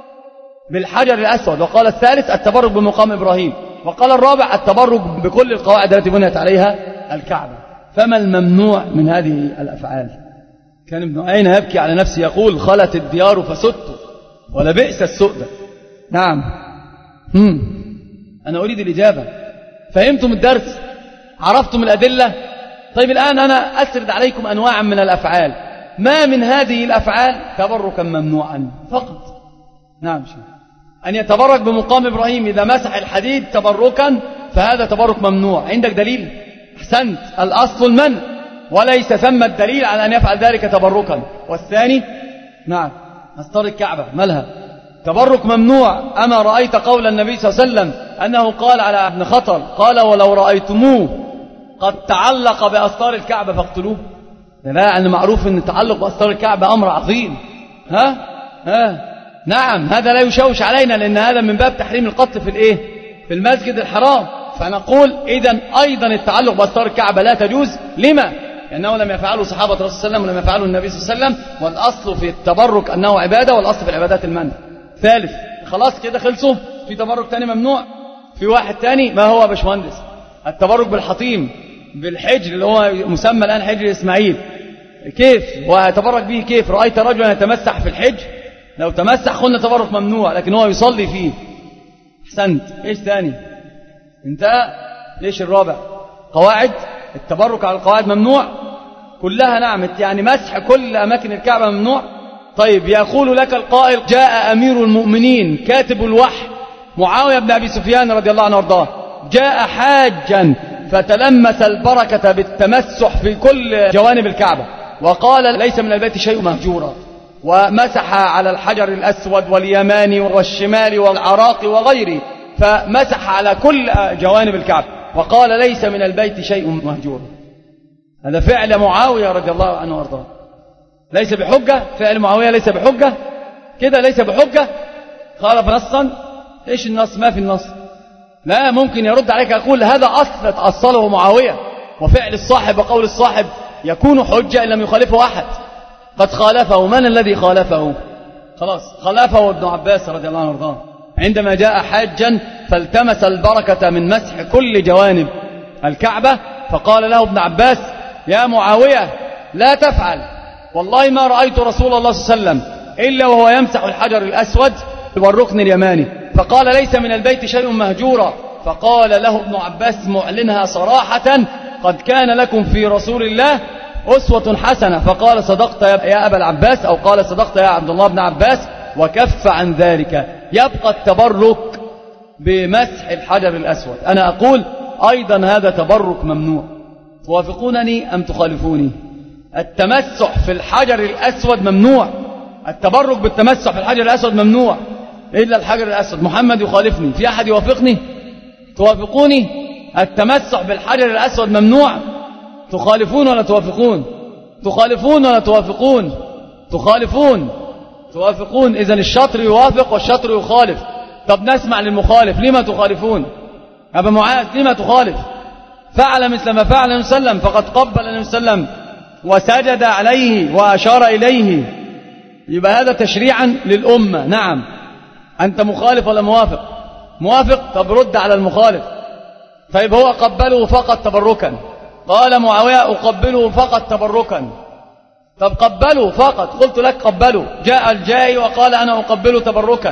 بالحجر الأسود، وقال الثالث التبرك بمقام إبراهيم، وقال الرابع التبرك بكل القواعد التي بنيت عليها الكعبة. فما الممنوع من هذه الأفعال؟ كان ابن عيينة يبكي على نفسه يقول خلت الديار فسدت ولبئس السؤدة. نعم. هم. أنا أريد الإجابة. فهمتم الدرس؟ عرفتم الأدلة؟ طيب الآن أنا أسرد عليكم أنواعا من الأفعال، ما من هذه الأفعال تبركا ممنوعا فقط. نعم شيء. أن يتبرك بمقام إبراهيم إذا مسح الحديد تبركا فهذا تبرك ممنوع. عندك دليل؟ أحسنت، الأصل المنع وليس ثم الدليل على أن يفعل ذلك تبركا. والثاني نعم أستار الكعبة مالها؟ تبرك ممنوع. أما رأيت قول النبي صلى الله عليه وسلم أنه قال على ابن خطل قال ولو رأيتموه قد تعلق بأستار الكعبة فاقتلوه؟ لا، أن معروف أن التعلق بأستار الكعبة أمر عظيم. ها ها نعم، هذا لا يشوش علينا لأن هذا من باب تحريم القتل في الإيه؟ في المسجد الحرام. فنقول إذن أيضا التعلق بأستار الكعبة لا تجوز. لما؟ لأنه لم يفعله صحابة الرسول صلى الله عليه وسلم ولم يفعله النبي صلى الله عليه وسلم، والأصل في التبرك أنه عبادة، والأصل في العبادات المنع. ثالث، خلاص كده خلصوا. في تبرك تاني ممنوع. في واحد تاني، ما هو باشمهندس؟ التبرك بالحطيم، بالحجر اللي هو مسمى الآن حجر إسماعيل. كيف ويتبرك به؟ كيف؟ رأيت رجلا يتمسح في الحجر؟ لو تمسح قلنا تبرك ممنوع، لكن هو يصلي فيه أحسنت. إيش ثاني؟ انتهى. ليش الرابع؟ قواعد التبرك على القواعد ممنوع كلها. نعم، يعني مسح كل أماكن الكعبة ممنوع. طيب، يقول لك القائل جاء أمير المؤمنين كاتب الوحي معاوية بن أبي سفيان رضي الله عنه وارضاه، جاء حاجا فتلمس البركة بالتمسح في كل جوانب الكعبة، وقال ليس من البيت شيء مهجورا، ومسح على الحجر الأسود واليماني والشمال والعراق وغيره، فمسح على كل جوانب الكعبة وقال ليس من البيت شيء مهجورا. هذا فعل معاوية رضي الله عنه وارضاه، ليس بحجة. فعل معاوية ليس بحجة كده، ليس بحجة. خالف نصا. إيش النص؟ ما في النص. لا، ممكن يرد عليك يقول هذا أصل تأصله معاوية، وفعل الصاحب وقول الصاحب يكون حجة إن لم يخالفه أحد. قد خالفه. من الذي خالفه؟ خلاص، خالفه ابن عباس رضي الله عنه وارضاه عندما جاء حاجا فالتمس البركة من مسح كل جوانب الكعبة، فقال له ابن عباس يا معاوية لا تفعل، والله ما رأيت رسول الله صلى الله عليه وسلم إلا وهو يمسح الحجر الأسود والركن اليماني، فقال ليس من البيت شيء مهجورا. فقال له ابن عباس معلنها صراحة قد كان لكم في رسول الله أسوة حسنة. فقال صدقت يا أبا العباس، أو قال صدقت يا عبد الله بن عباس، وكف عن ذلك. يبقى التبرك بمسح الحجر الأسود. أنا أقول أيضا هذا تبرك ممنوع. توافقونني أم تخالفوني؟ التمسح في الحجر الأسود ممنوع. التبرك بالتمسح في الحجر الأسود ممنوع إلا الحجر الأسود. محمد يخالفني، في أحد يوافقني؟ توافقوني؟ التمسح بالحجر الأسود ممنوع. تخالفون ولا توافقون؟ تخالفون ولا توافقون؟ تخالفون. توافقون. إذن الشطر يوافق والشطر يخالف. طب نسمع للمخالف. لما تخالفون؟ أبا معاذ لما تخالف؟ فعل مثل ما فعل النبي صلى الله عليه وسلم، فقد قبل النبي صلى الله عليه وسلم وسجد عليه وأشار إليه، يبقى هذا تشريعا للأمة. نعم. أنت مخالف ولا موافق؟ موافق. طب رد على المخالف. طيب هو قبله فقط تبركا، قال معاوية أقبله فقط تبركا. طب قبله فقط، قلت لك قبله. جاء الجاي وقال أنا أقبله تبركا،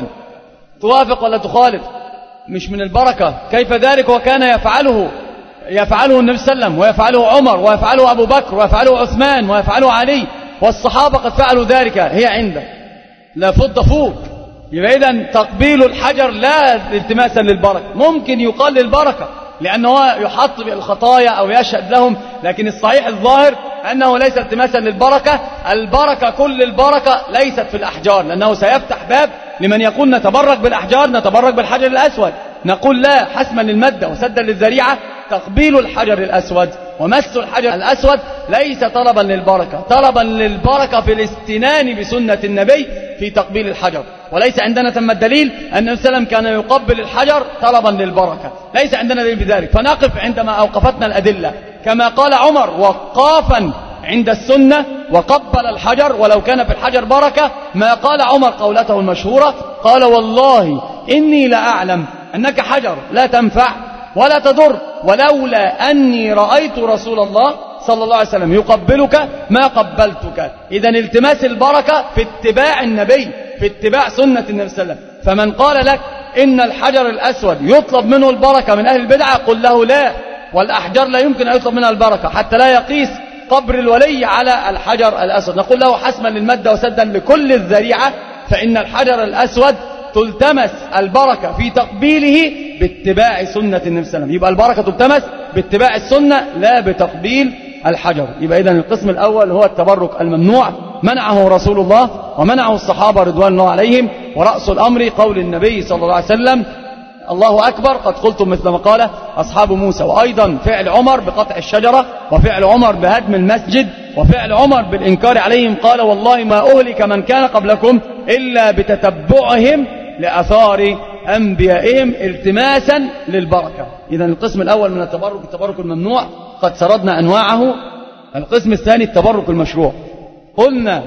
توافق ولا تخالف؟ مش من البركة. كيف ذلك وكان يفعله يفعله النبي صلى الله عليه وسلم، ويفعله عمر، ويفعله أبو بكر، ويفعله عثمان، ويفعله علي، والصحابة قد فعلوا ذلك. هي عندك لا فض فوق. يبقى إذن تقبيل الحجر لا التماسا للبركة. ممكن يقال للبركة لأنه يحط بالخطايا أو يشهد لهم، لكن الصحيح الظاهر أنه ليس التماسا للبركة. البركة كل البركة ليست في الأحجار، لأنه سيفتح باب لمن يقول نتبرك بالأحجار، نتبرك بالحجر الأسود. نقول لا، حسما للمادة وسدا للذريعة. تقبيل الحجر الأسود ومس الحجر الأسود ليس طلبا للبركة، طلبا للبركة في الاستنان بسنة النبي في تقبيل الحجر. وليس عندنا ثم الدليل أن النبي صلى الله عليه وسلم كان يقبل الحجر طلبا للبركة، ليس عندنا دليل بذلك. فنقف عندما أوقفتنا الأدلة كما قال عمر وقافا عند السنة وقبل الحجر ولو كان في الحجر بركة. ما قال عمر قولته المشهورة، قال والله إني لأعلم أنك حجر لا تنفع ولا تضر، ولولا أني رأيت رسول الله صلى الله عليه وسلم يقبلك ما قبلتك. إذن التماس البركة في اتباع النبي، في اتباع سنة النبي صلى الله عليه وسلم. فمن قال لك إن الحجر الأسود يطلب منه البركة من أهل البدعة، قل له لا، والأحجار لا يمكن أن يطلب منها البركة حتى لا يقيس قبر الولي على الحجر الأسود. نقول له حسما للمادة وسدا لكل الذريعة، فإن الحجر الأسود تلتمس البركة في تقبيله باتباع سنة النبي صلى الله عليه وسلم. يبقى البركة تلتمس باتباع السنة لا بتقبيل الحجر. يبقى إذن القسم الأول هو التبرك الممنوع، منعه رسول الله ومنعه الصحابة رضوان الله عليهم، ورأس الأمر قول النبي صلى الله عليه وسلم الله أكبر قد قلتم مثل ما قال أصحاب موسى. وأيضا فعل عمر بقطع الشجرة، وفعل عمر بهدم المسجد، وفعل عمر بالإنكار عليهم، قال والله ما أهلك من كان قبلكم إلا بتتبعهم لأثار أنبيائهم التماسا للبركة. إذن القسم الأول من التبرك التبرك الممنوع قد سردنا أنواعه. القسم الثاني التبرك المشروع. قلنا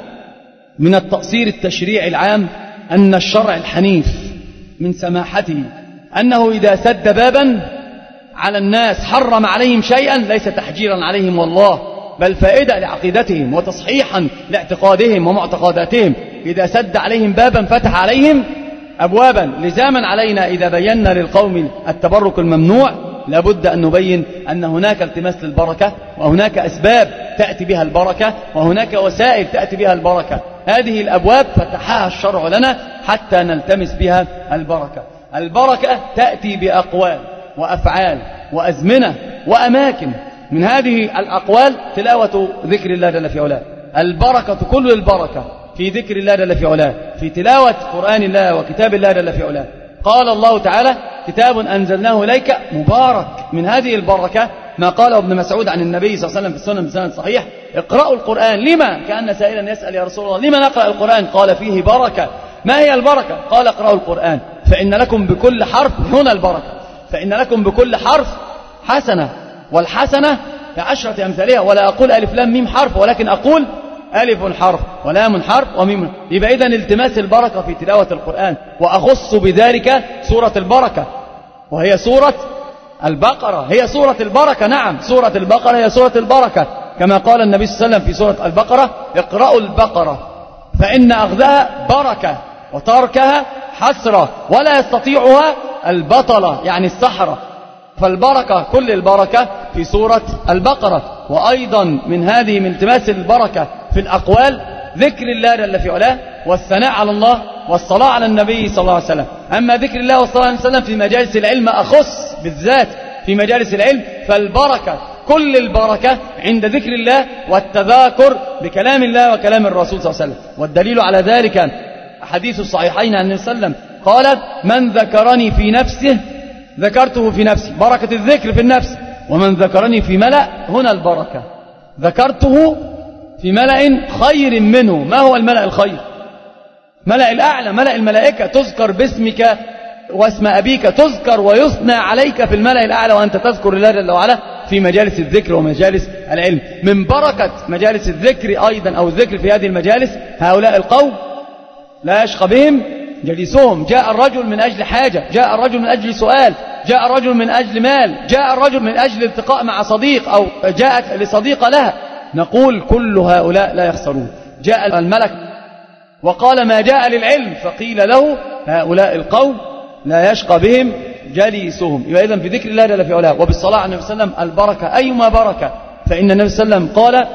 من التقصير التشريعي العام أن الشرع الحنيف من سماحته أنه إذا سد بابا على الناس حرم عليهم شيئا ليس تحجيرا عليهم والله، بل فائدة لعقيدتهم وتصحيحا لاعتقادهم ومعتقداتهم. إذا سد عليهم بابا فتح عليهم أبوابا لزاما علينا إذا بينا للقوم التبرك الممنوع لابد أن نبين أن هناك التماس للبركة، وهناك أسباب تأتي بها البركة، وهناك وسائل تأتي بها البركة. هذه الأبواب فتحها الشرع لنا حتى نلتمس بها البركة. البركة تأتي بأقوال وأفعال وأزمنة وأماكن. من هذه الأقوال تلاوة ذكر الله جل في علاه. البركة كل البركة في ذكر الله جل في علاه، في تلاوة قرآن الله وكتاب الله جل في علاه. قال الله تعالى: كتاب أنزلناه إليك مبارك. من هذه البركة ما قاله ابن مسعود عن النبي صلى الله عليه وسلم في السنن بسند صحيح: اقرأوا القرآن. لما؟ كأن سائلا يسأل: يا رسول الله لما نقرأ القرآن؟ قال: فيه بركة. ما هي البركة؟ قال: اقرأوا القرآن فإن لكم بكل حرف، هنا البركة، فإن لكم بكل حرف حسنة، والحسنة كعشرة أمثالها. ولا أقول ألف لام ميم حرف، ولكن أقول ألف حرف ولام حرف وميم. يبقى إذن التماس البركة في تلاوة القرآن. وأخص بذلك سورة البركة، وهي سورة البقرة. هي سورة البركة، نعم، سورة البقرة هي سورة البركة، كما قال النبي صلى الله عليه وسلم في سورة البقرة: اقرأوا البقرة فإن أخذها بركة وتركها حسرة ولا يستطيعها البطلة، يعني السحرة. فالبركة كل البركة في سورة البقرة. وأيضا من هذه من التماس البركة في الأقوال ذكر الله جل في علاه، والثناء على الله، والصلاة على النبي صلى الله عليه وسلم. أما ذكر الله والصلاة عليه وسلم في مجالس العلم أخص بالذات في مجالس العلم، فالبركة كل البركة عند ذكر الله والتذاكر بكلام الله وكلام الرسول صلى الله عليه وسلم. والدليل على ذلك حديث الصحيحين عن النبي صلى الله عليه وسلم قال: من ذكرني في نفسه ذكرته في نفسي. بركة الذكر في النفس. ومن ذكرني في ملأ، هنا البركة، ذكرته في ملأ خير منه. ما هو الملأ الخير؟ ملأ الأعلى، ملأ الملائكة، تذكر باسمك واسم أبيك، تذكر ويثنى عليك في الملأ الأعلى، وأنت تذكر الله جل وعلا في مجالس الذكر ومجالس العلم. من بركة مجالس الذكر أيضا أو الذكر في هذه المجالس هؤلاء القوم لا يشقى بهم جليسهم. جاء الرجل من أجل حاجة، جاء الرجل من أجل سؤال، جاء الرجل من أجل مال، جاء الرجل من أجل التقاء مع صديق، أو جاءت لصديقة لها. نقول كل هؤلاء لا يخسرون. جاء الملك وقال: ما جاء للعلم، فقيل له: هؤلاء القوم لا يشقى بهم جليسهم. يبقى إذن في ذكر الله جل في علاه وبالصلاة على النبي صلى الله عليه وسلم البركة، أيما بركة. فإن النبي صلى الله عليه وسلم قال: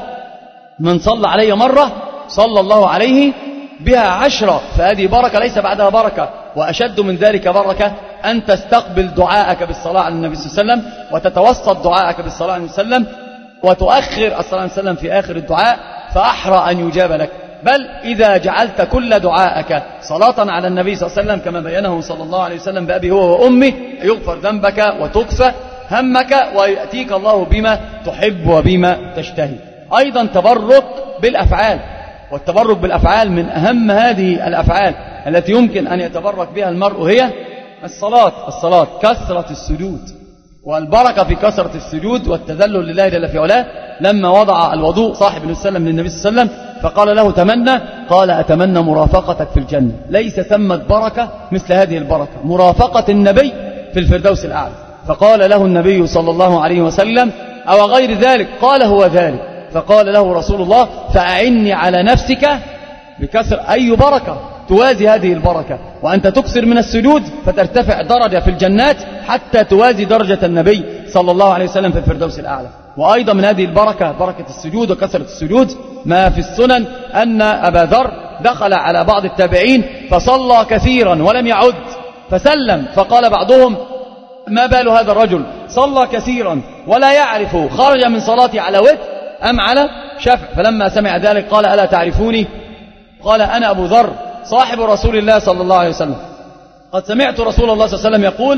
من صلى علي مرة صلى الله عليه بها عشرة. فهذه بركة ليس بعدها بركة. وأشد من ذلك بركة أن تستقبل دعاءك بالصلاة على النبي صلى الله عليه وسلم، وتتوسط دعاءك بالصلاة على النبي صلى الله عليه وسلم، وتؤخر الصلاة عليه وسلم في آخر الدعاء، فأحرى أن يجاب لك. بل إذا جعلت كل دعاءك صلاة على النبي صلى الله عليه وسلم كما بينه صلى الله عليه وسلم بأبي هو وأمه، يغفر ذنبك وتكفى همك، ويأتيك الله بما تحب وبما تشتهي. أيضا تبرك بالأفعال. والتبرك بالأفعال من أهم هذه الأفعال التي يمكن أن يتبرك بها المرء هي الصلاة. الصلاة كثرة السجود، والبركة في كثرة السجود والتذلل لله جل في علاه. لما وضع الوضوء صاحب النبي صلى الله عليه وسلم للنبي صلى الله عليه وسلم فقال له: تمنى. قال: أتمنى مرافقتك في الجنة. ليس ثمت بركة مثل هذه البركة، مرافقة النبي في الفردوس الأعلى. فقال له النبي صلى الله عليه وسلم: أو غير ذلك؟ قال: هو ذلك. فقال له رسول الله: فأعني على نفسك بكسر. أي بركة توازي هذه البركة؟ وأنت تكثر من السجود فترتفع درجة في الجنات حتى توازي درجة النبي صلى الله عليه وسلم في الفردوس الأعلى. وأيضا من هذه البركة بركة السجود وكثرة السجود ما في السنن أن أبا ذر دخل على بعض التابعين فصلى كثيرا ولم يعد، فسلم، فقال بعضهم: ما بال هذا الرجل صلى كثيرا ولا يعرف خرج من صلاتي على وتر أم على شفع؟ فلما سمع ذلك قال: ألا تعرفوني؟ قال: أنا أبو ذر صاحب رسول الله صلى الله عليه وسلم، قد سمعت رسول الله صلى الله عليه وسلم يقول: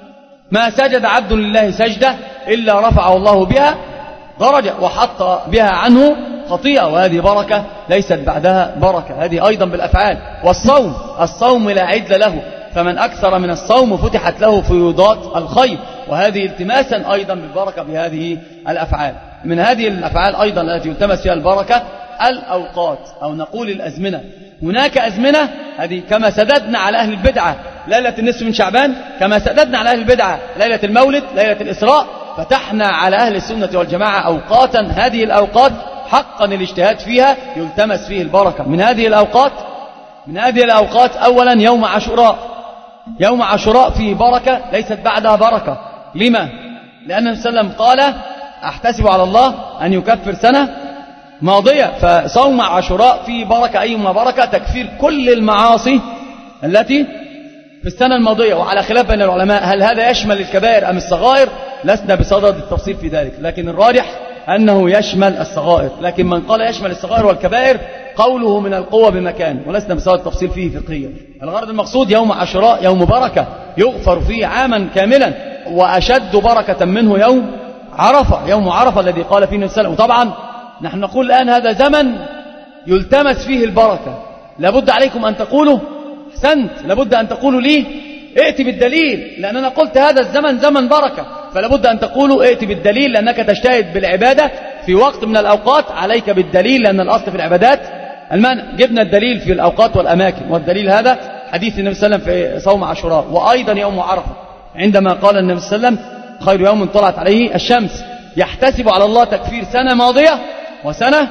ما سجد عبد لله سجدة إلا رفعه الله بها درجة وحط بها عنه خطيئة. وهذه بركة ليست بعدها بركة. هذه أيضا بالأفعال. والصوم، الصوم لا عدل له، فمن أكثر من الصوم فتحت له فيوضات الخير. وهذه التماسا أيضا بالبركة بهذه الأفعال. من هذه الأفعال أيضا التي يلتمس فيها البركة الأوقات، أو نقول الأزمنة. هناك أزمنة، هذه كما سددنا على أهل البدعة ليلة النصف من شعبان، كما سددنا على أهل البدعة ليلة المولد، ليلة الإسراء، فتحنا على أهل السنة والجماعة أوقاتا. هذه الأوقات حقا الاجتهاد فيها يلتمس فيه البركة. من هذه الأوقات من هذه الأوقات أولا يوم عاشوراء، يوم عاشوراء فيه بركة ليست بعدها بركة. لما؟ لأن النبي صلى الله عليه وسلم قال أحتسب على الله أن يكفر سنة ماضية، فصوم عاشوراء فيه بركة، أيما بركة تكفير كل المعاصي التي في السنة الماضية. وعلى خلاف بين العلماء هل هذا يشمل الكبائر أم الصغائر، لسنا بصدد التفصيل في ذلك، لكن الراجح أنه يشمل الصغائر. لكن من قال يشمل الصغائر والكبائر قوله من القوة بمكان، ولسنا بصدد التفصيل فيه فقهيا. الغرض المقصود يوم عاشوراء يوم بركة يغفر فيه عاما كاملا، وأشد بركة منه يوم عرفة، يوم عرفة الذي قال فيه النبي صلى الله عليه وسلم. وطبعا نحن نقول الآن هذا زمن يلتمس فيه البركة، لابد عليكم أن تقولوا أحسنت، لابد أن تقولوا لي ائت بالدليل، لأن أنا قلت هذا الزمن زمن بركة، فلابد أن تقولوا ائت بالدليل، لأنك تجتهد بالعبادة في وقت من الأوقات، عليك بالدليل، لأن الأصل في العبادات المنع. جبنا الدليل في الأوقات والأماكن، والدليل هذا حديث النبي صلى الله عليه وسلم في صوم عاشوراء، وأيضا يوم عرفة عندما قال النبي صلى الله عليه وسلم خير يوم طلعت عليه الشمس، يحتسب على الله تكفير سنة ماضية وسنة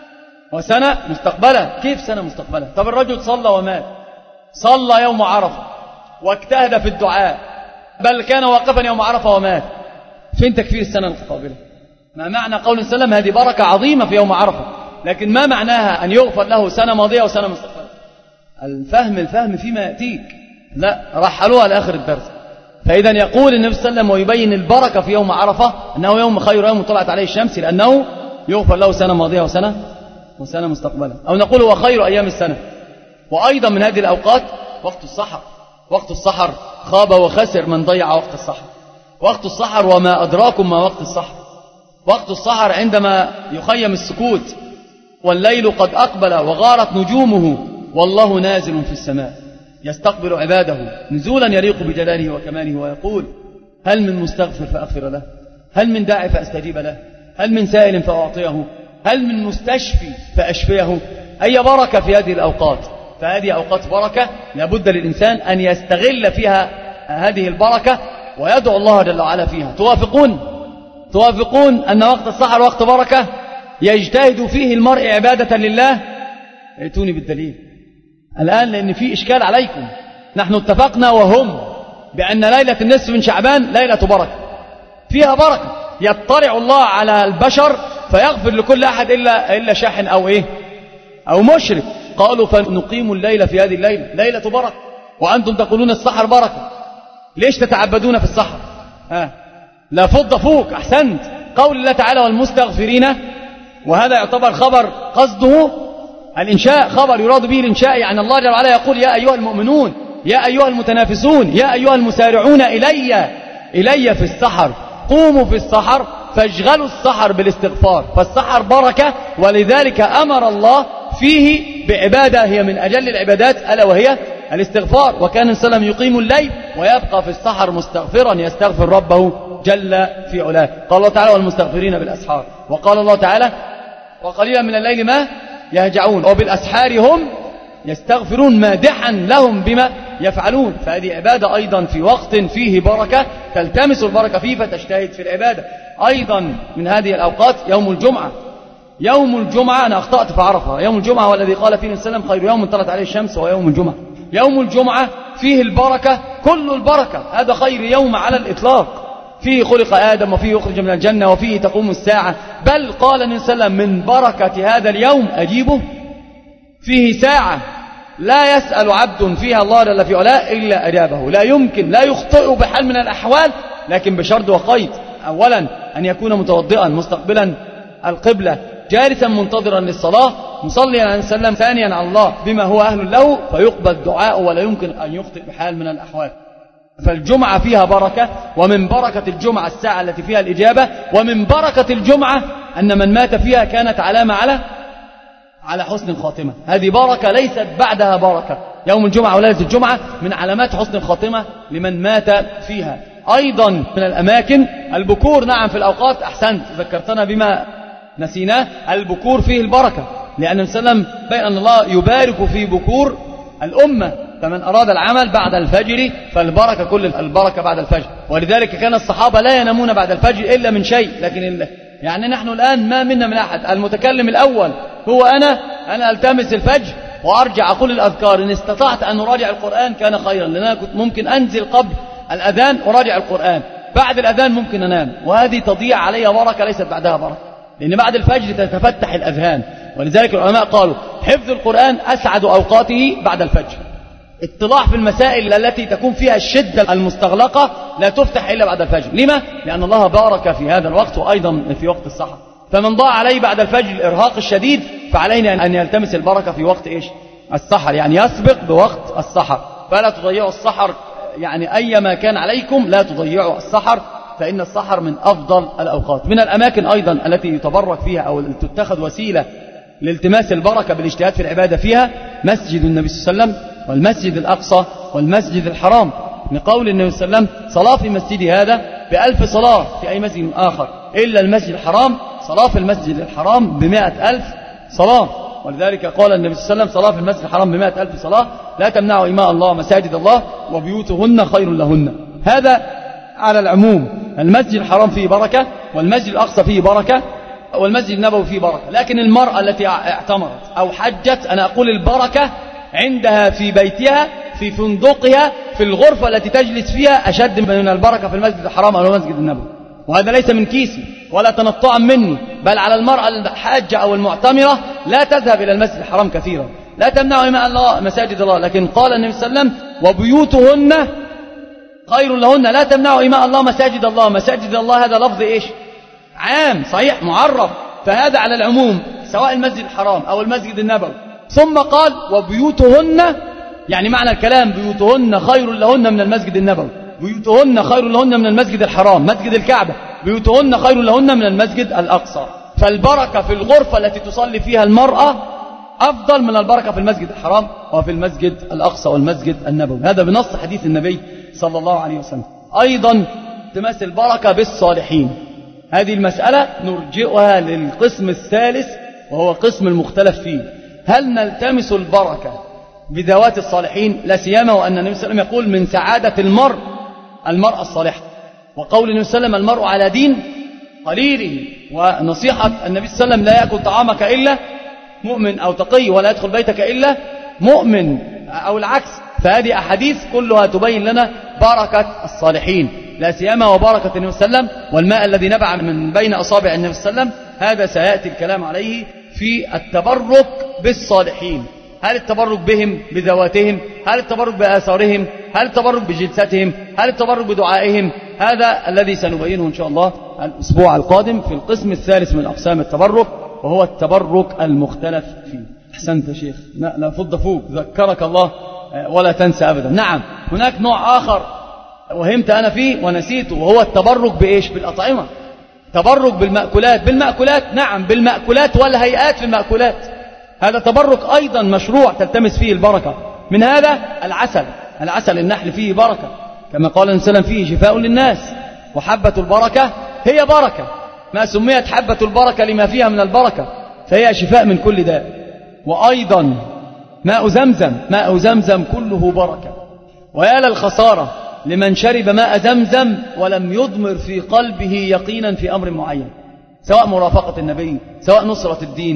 وسنة مستقبلة. كيف سنة مستقبلة؟ طب الرجل صلى ومات، صلى يوم عرفة واجتهد في الدعاء، بل كان واقفا يوم عرفة ومات، فين تكفير السنة القابلة؟ ما معنى قول السلام هذه بركة عظيمة في يوم عرفة، لكن ما معناها أن يغفر له سنة ماضية وسنة مستقبلة؟ الفهم الفهم فيما يأتيك، لا رحلوها لآخر الدرس. فإذا يقول النبي صلى الله عليه وسلم ويبين البركة في يوم عرفة أنه يوم خير يوم طلعت عليه الشمس، لأنه يغفر له سنة ماضية وسنة وسنة مستقبلة. أو نقول هو خير أيام السنة. وأيضا من هذه الأوقات وقت السحر، وقت السحر خاب وخسر من ضيع وقت السحر. وقت السحر وما أدراكم ما وقت السحر. وقت السحر عندما يخيم السكوت والليل قد أقبل وغارت نجومه والله نازل في السماء يستقبل عباده نزولا يليق بجلاله وكماله، ويقول هل من مستغفر فأغفر له، هل من داعي فأستجيب له، هل من سائل فأعطيه، هل من مستشفي فأشفيه. أي بركة في هذه الأوقات. فهذه أوقات بركة لابد للإنسان أن يستغل فيها هذه البركة ويدعو الله جل وعلا فيها. توافقون توافقون أن وقت السحر وقت بركة يجتهد فيه المرء عبادة لله؟ ائتوني بالدليل الآن، لأن في إشكال عليكم. نحن اتفقنا وهم بأن ليلة النصف من شعبان ليلة بركة، فيها بركة، يطلع الله على البشر فيغفر لكل أحد إلا, إلا شاحن أو إيه أو مشرك. قالوا فنقيم الليلة في هذه الليلة ليلة بركة، وأنتم تقولون السحر بركة، ليش تتعبدون في السحر؟ ها لا فض فوق. أحسنت. قول الله تعالى والمستغفرين، وهذا يعتبر خبر قصده الإنشاء، خبر يراد به الإنشاء، يعني الله جل وعلا يقول يا أيها المؤمنون، يا أيها المتنافسون، يا أيها المسارعون إلي إلي في السحر، قوموا في السحر فاشغلوا السحر بالاستغفار. فالسحر بركة، ولذلك أمر الله فيه بعبادة هي من أجل العبادات ألا وهي الاستغفار. وكان السلام يقيم الليل ويبقى في السحر مستغفرا يستغفر ربه جل في علاه. قال الله تعالى والمستغفرين بالأسحار. وقال الله تعالى وقليلا من الليل ما يهجعون وبالأسحار هم يستغفرون مادحا لهم بما يفعلون. فهذه عبادة أيضا في وقت فيه بركة تلتمس البركة فيه فتجتهد في العبادة. أيضا من هذه الأوقات يوم الجمعة. يوم الجمعة أنا أخطأت في عرفة، يوم الجمعة والذي قال فيه السلام خير يوم طلعت عليه الشمس هو يوم الجمعة. يوم الجمعة فيه البركة، كل البركة، هذا خير يوم على الإطلاق. فيه خلق آدم وفيه يخرج من الجنة وفيه تقوم الساعة. بل قال النبي صلى الله عليه وسلم من بركة هذا اليوم أجيبه، فيه ساعة لا يسأل عبد فيها الله جل في علاه إلا أجابه. لا يمكن، لا يخطئ بحال من الأحوال، لكن بشرط وقيد. أولا أن يكون متوضئا مستقبلا القبلة جالسا منتظرا للصلاة مصليا عليه السلام. ثانيا على الله بما هو أهل له فيقبل دعاءه ولا يمكن أن يخطئ بحال من الأحوال. فالجمعة فيها بركة، ومن بركة الجمعة الساعة التي فيها الإجابة، ومن بركة الجمعة أن من مات فيها كانت علامة على على حسن الخاتمة. هذه بركة ليست بعدها بركة. يوم الجمعة وليلة الجمعة من علامات حسن الخاتمة لمن مات فيها. أيضا من الأماكن البكور. نعم في الأوقات أحسنت، ذكرتنا بما نسيناه. البكور فيه البركة، لأن النبي صلى الله عليه وسلم بين أن الله يبارك في بكور الأمة، فمن أراد العمل بعد الفجر فالبركة كل البركة بعد الفجر. ولذلك كان الصحابة لا ينامون بعد الفجر إلا من شيء. لكن يعني نحن الآن ما منا من أحد، المتكلم الأول هو أنا أنا ألتمس الفجر وأرجع أقول الأذكار إن استطعت أن أراجع القرآن كان خيرا، لأن أنا كنت ممكن أنزل قبل الأذان أراجع القرآن، بعد الأذان ممكن أنام، وهذه تضيع علي بركة ليست بعدها بركة، لأن بعد الفجر تتفتح الأذهان. ولذلك العلماء قالوا حفظ القرآن أسعد أوقاته بعد الفجر. اطلاع في المسائل التي تكون فيها الشدة المستغلقة لا تفتح إلا بعد الفجر. لما؟ لأن الله بارك في هذا الوقت وأيضا في وقت السحر. فمن ضاع عليه بعد الفجر الإرهاق الشديد فعلينا أن يلتمس البركة في وقت إيش؟ السحر، يعني يسبق بوقت السحر. فلا تضيعوا السحر، يعني أيما كان عليكم لا تضيعوا السحر، فإن السحر من أفضل الأوقات. من الأماكن أيضا التي يتبرك فيها أو تتخذ وسيلة لالتماس البركة بالاجتهاد في العبادة فيها مسجد النبي صلى الله عليه وسلم والمسجد الأقصى والمسجد الحرام، لقول النبي صلى الله عليه وسلم صلاة في مسجدي هذا بألف صلاة في أي مسجد آخر إلا المسجد الحرام، صلاة في المسجد الحرام بمائة ألف صلاة. ولذلك قال النبي صلى الله عليه وسلم صلاة في المسجد الحرام بمائة ألف صلاة لا تمنعوا إماء الله مساجد الله وبيوتهن خير لهن. هذا على العموم. المسجد الحرام فيه بركة، والمسجد الأقصى فيه بركة، والمسجد النبوي فيه بركة. لكن المرأة التي اعتمرت أو حجت أنا أقول البركة عندها في بيتها، في فندقها، في الغرفة التي تجلس فيها أشد من البركة في المسجد الحرام أو المسجد النبوي. وهذا ليس من كيسي ولا تنطعا مني، بل على المرأة الحاجة أو المعتمرة لا تذهب إلى المسجد الحرام كثيرا، لا تمنعوا إماء الله مساجد الله. لكن قال النبي صلى الله عليه وسلم وبيوتهن خير لهن، لا تمنعوا إماء الله مساجد الله. مساجد الله هذا لفظ إيش؟ عام، صحيح، معرف، فهذا على العموم سواء المسجد الحرام أو المسجد النبوي. ثم قال وبيوتهن، يعني معنى الكلام بيوتهن خير لهن من المسجد النبوي، بيوتهن خير لهن من المسجد الحرام مسجد الكعبة، بيوتهن خير لهن من المسجد الأقصى. فالبركة في الغرفة التي تصلي فيها المرأة أفضل من البركة في المسجد الحرام وفي المسجد الأقصى والمسجد النبوي. هذا بنص حديث النبي صلى الله عليه وسلم. أيضا التماس البركة بالصالحين، هذه المسألة نرجئها للقسم الثالث وهو قسم المختلف فيه. هل نلتمس البركة بذوات الصالحين؟ لا سيما وأن النبي صلى الله عليه وسلم يقول من سعادة المرء المرأة الصالحة، وقول النبي صلى الله عليه وسلم المرء على دين قليله، ونصيحة النبي صلى الله عليه وسلم لا يأكل طعامك إلا مؤمن أو تقي ولا يدخل بيتك إلا مؤمن أو العكس. فهذه أحاديث كلها تبين لنا بركة الصالحين، لا سيما وبركة النبي صلى الله عليه وسلم والماء الذي نبع من بين أصابع النبي صلى الله عليه وسلم. هذا سيأتي الكلام عليه في التبرك بالصالحين. هل التبرك بهم بذواتهم؟ هل التبرك بآثارهم؟ هل التبرك بجلساتهم؟ هل التبرك بدعائهم؟ هذا الذي سنبينه إن شاء الله الأسبوع القادم في القسم الثالث من أقسام التبرك، وهو التبرك المختلف فيه. أحسنت يا شيخ، لا لا فض فوق، ذكرك الله ولا تنسى أبدا. نعم، هناك نوع آخر وهمت أنا فيه ونسيته، وهو التبرك بإيش؟ بالأطعمة. تبرك بالمأكولات. بالمأكولات، نعم، بالمأكولات والهيئات في المأكولات. هذا تبرك أيضا مشروع تلتمس فيه البركة. من هذا العسل، العسل النحل فيه بركة، كما قال النبي صلى الله عليه وسلم فيه شفاء للناس، وحبة البركة هي بركة. ما سميت حبة البركة لما فيها من البركة، فهي شفاء من كل داء. وأيضا ماء زمزم، ماء زمزم كله بركة. ويا للخسارة لمن شرب ماء زمزم ولم يضمر في قلبه يقينا في أمر معين، سواء مرافقة النبي، سواء نصرة الدين.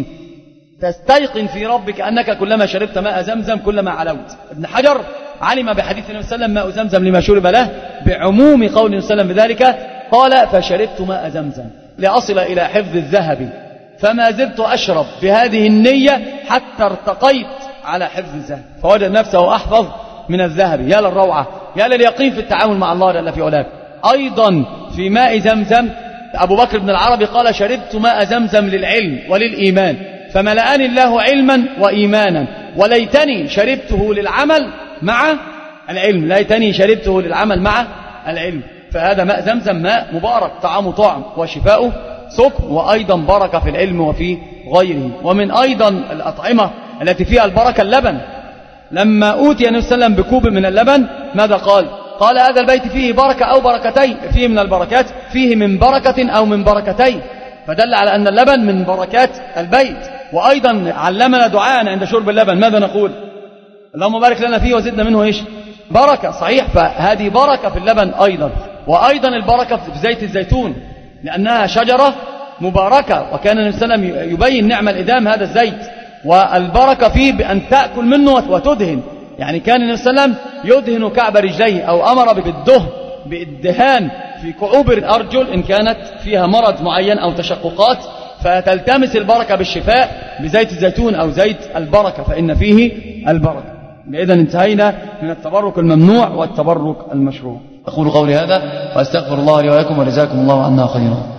تستيقن في ربك أنك كلما شربت ماء زمزم كلما علوت. ابن حجر علم بحديث النبي صلى الله عليه وسلم ماء زمزم لما شرب له بعموم قول النبي صلى الله عليه وسلم بذلك، قال فشربت ماء زمزم لأصل إلى حفظ الذهب، فما زلت أشرب بهذه النية حتى ارتقيت على حفظ الذهب، فوجد نفسه أحفظ من الذهب. يا للروعة، يا لليقين في التعامل مع الله جل في علاه. أيضا في ماء زمزم أبو بكر بن العربي قال شربت ماء زمزم للعلم وللإيمان، فملأني الله علما وإيمانا، وليتني شربته للعمل مع العلم، ليتني شربته للعمل مع العلم. فهذا ماء زمزم ماء مبارك، طعامه طعم وشفاؤه سكر، وأيضا بركة في العلم وفي غيره. ومن أيضا الأطعمة التي فيها البركة اللبن. لما أوتي النبي صلى الله عليه وسلم بكوب من اللبن ماذا قال؟ قال هذا البيت فيه بركة أو بركتين، فيه من البركات، فيه من بركة أو من بركتين، فدل على أن اللبن من بركات البيت. وأيضا علمنا دعاءنا عند شرب اللبن، ماذا نقول؟ اللهم بارك لنا فيه وزدنا منه إيش؟ بركة، صحيح. فهذه بركة في اللبن أيضا. وأيضا البركة في زيت الزيتون، لأنها شجرة مباركة، وكان النبي صلى الله عليه وسلم يبين نعم الإدام هذا الزيت، والبركة فيه بأن تأكل منه وتدهن. يعني كان النبي صلى الله عليه وسلم يدهن كعب رجليه أو أمر بالدهن بالدهان في كعوب الأرجل إن كانت فيها مرض معين أو تشققات، فتلتمس البركة بالشفاء بزيت الزيتون أو زيت البركة فإن فيه البركة. إذا انتهينا من التبرك الممنوع والتبرك المشروع. أقول قولي هذا وأستغفر الله لي ولكم وجزاكم الله عنا خيرا.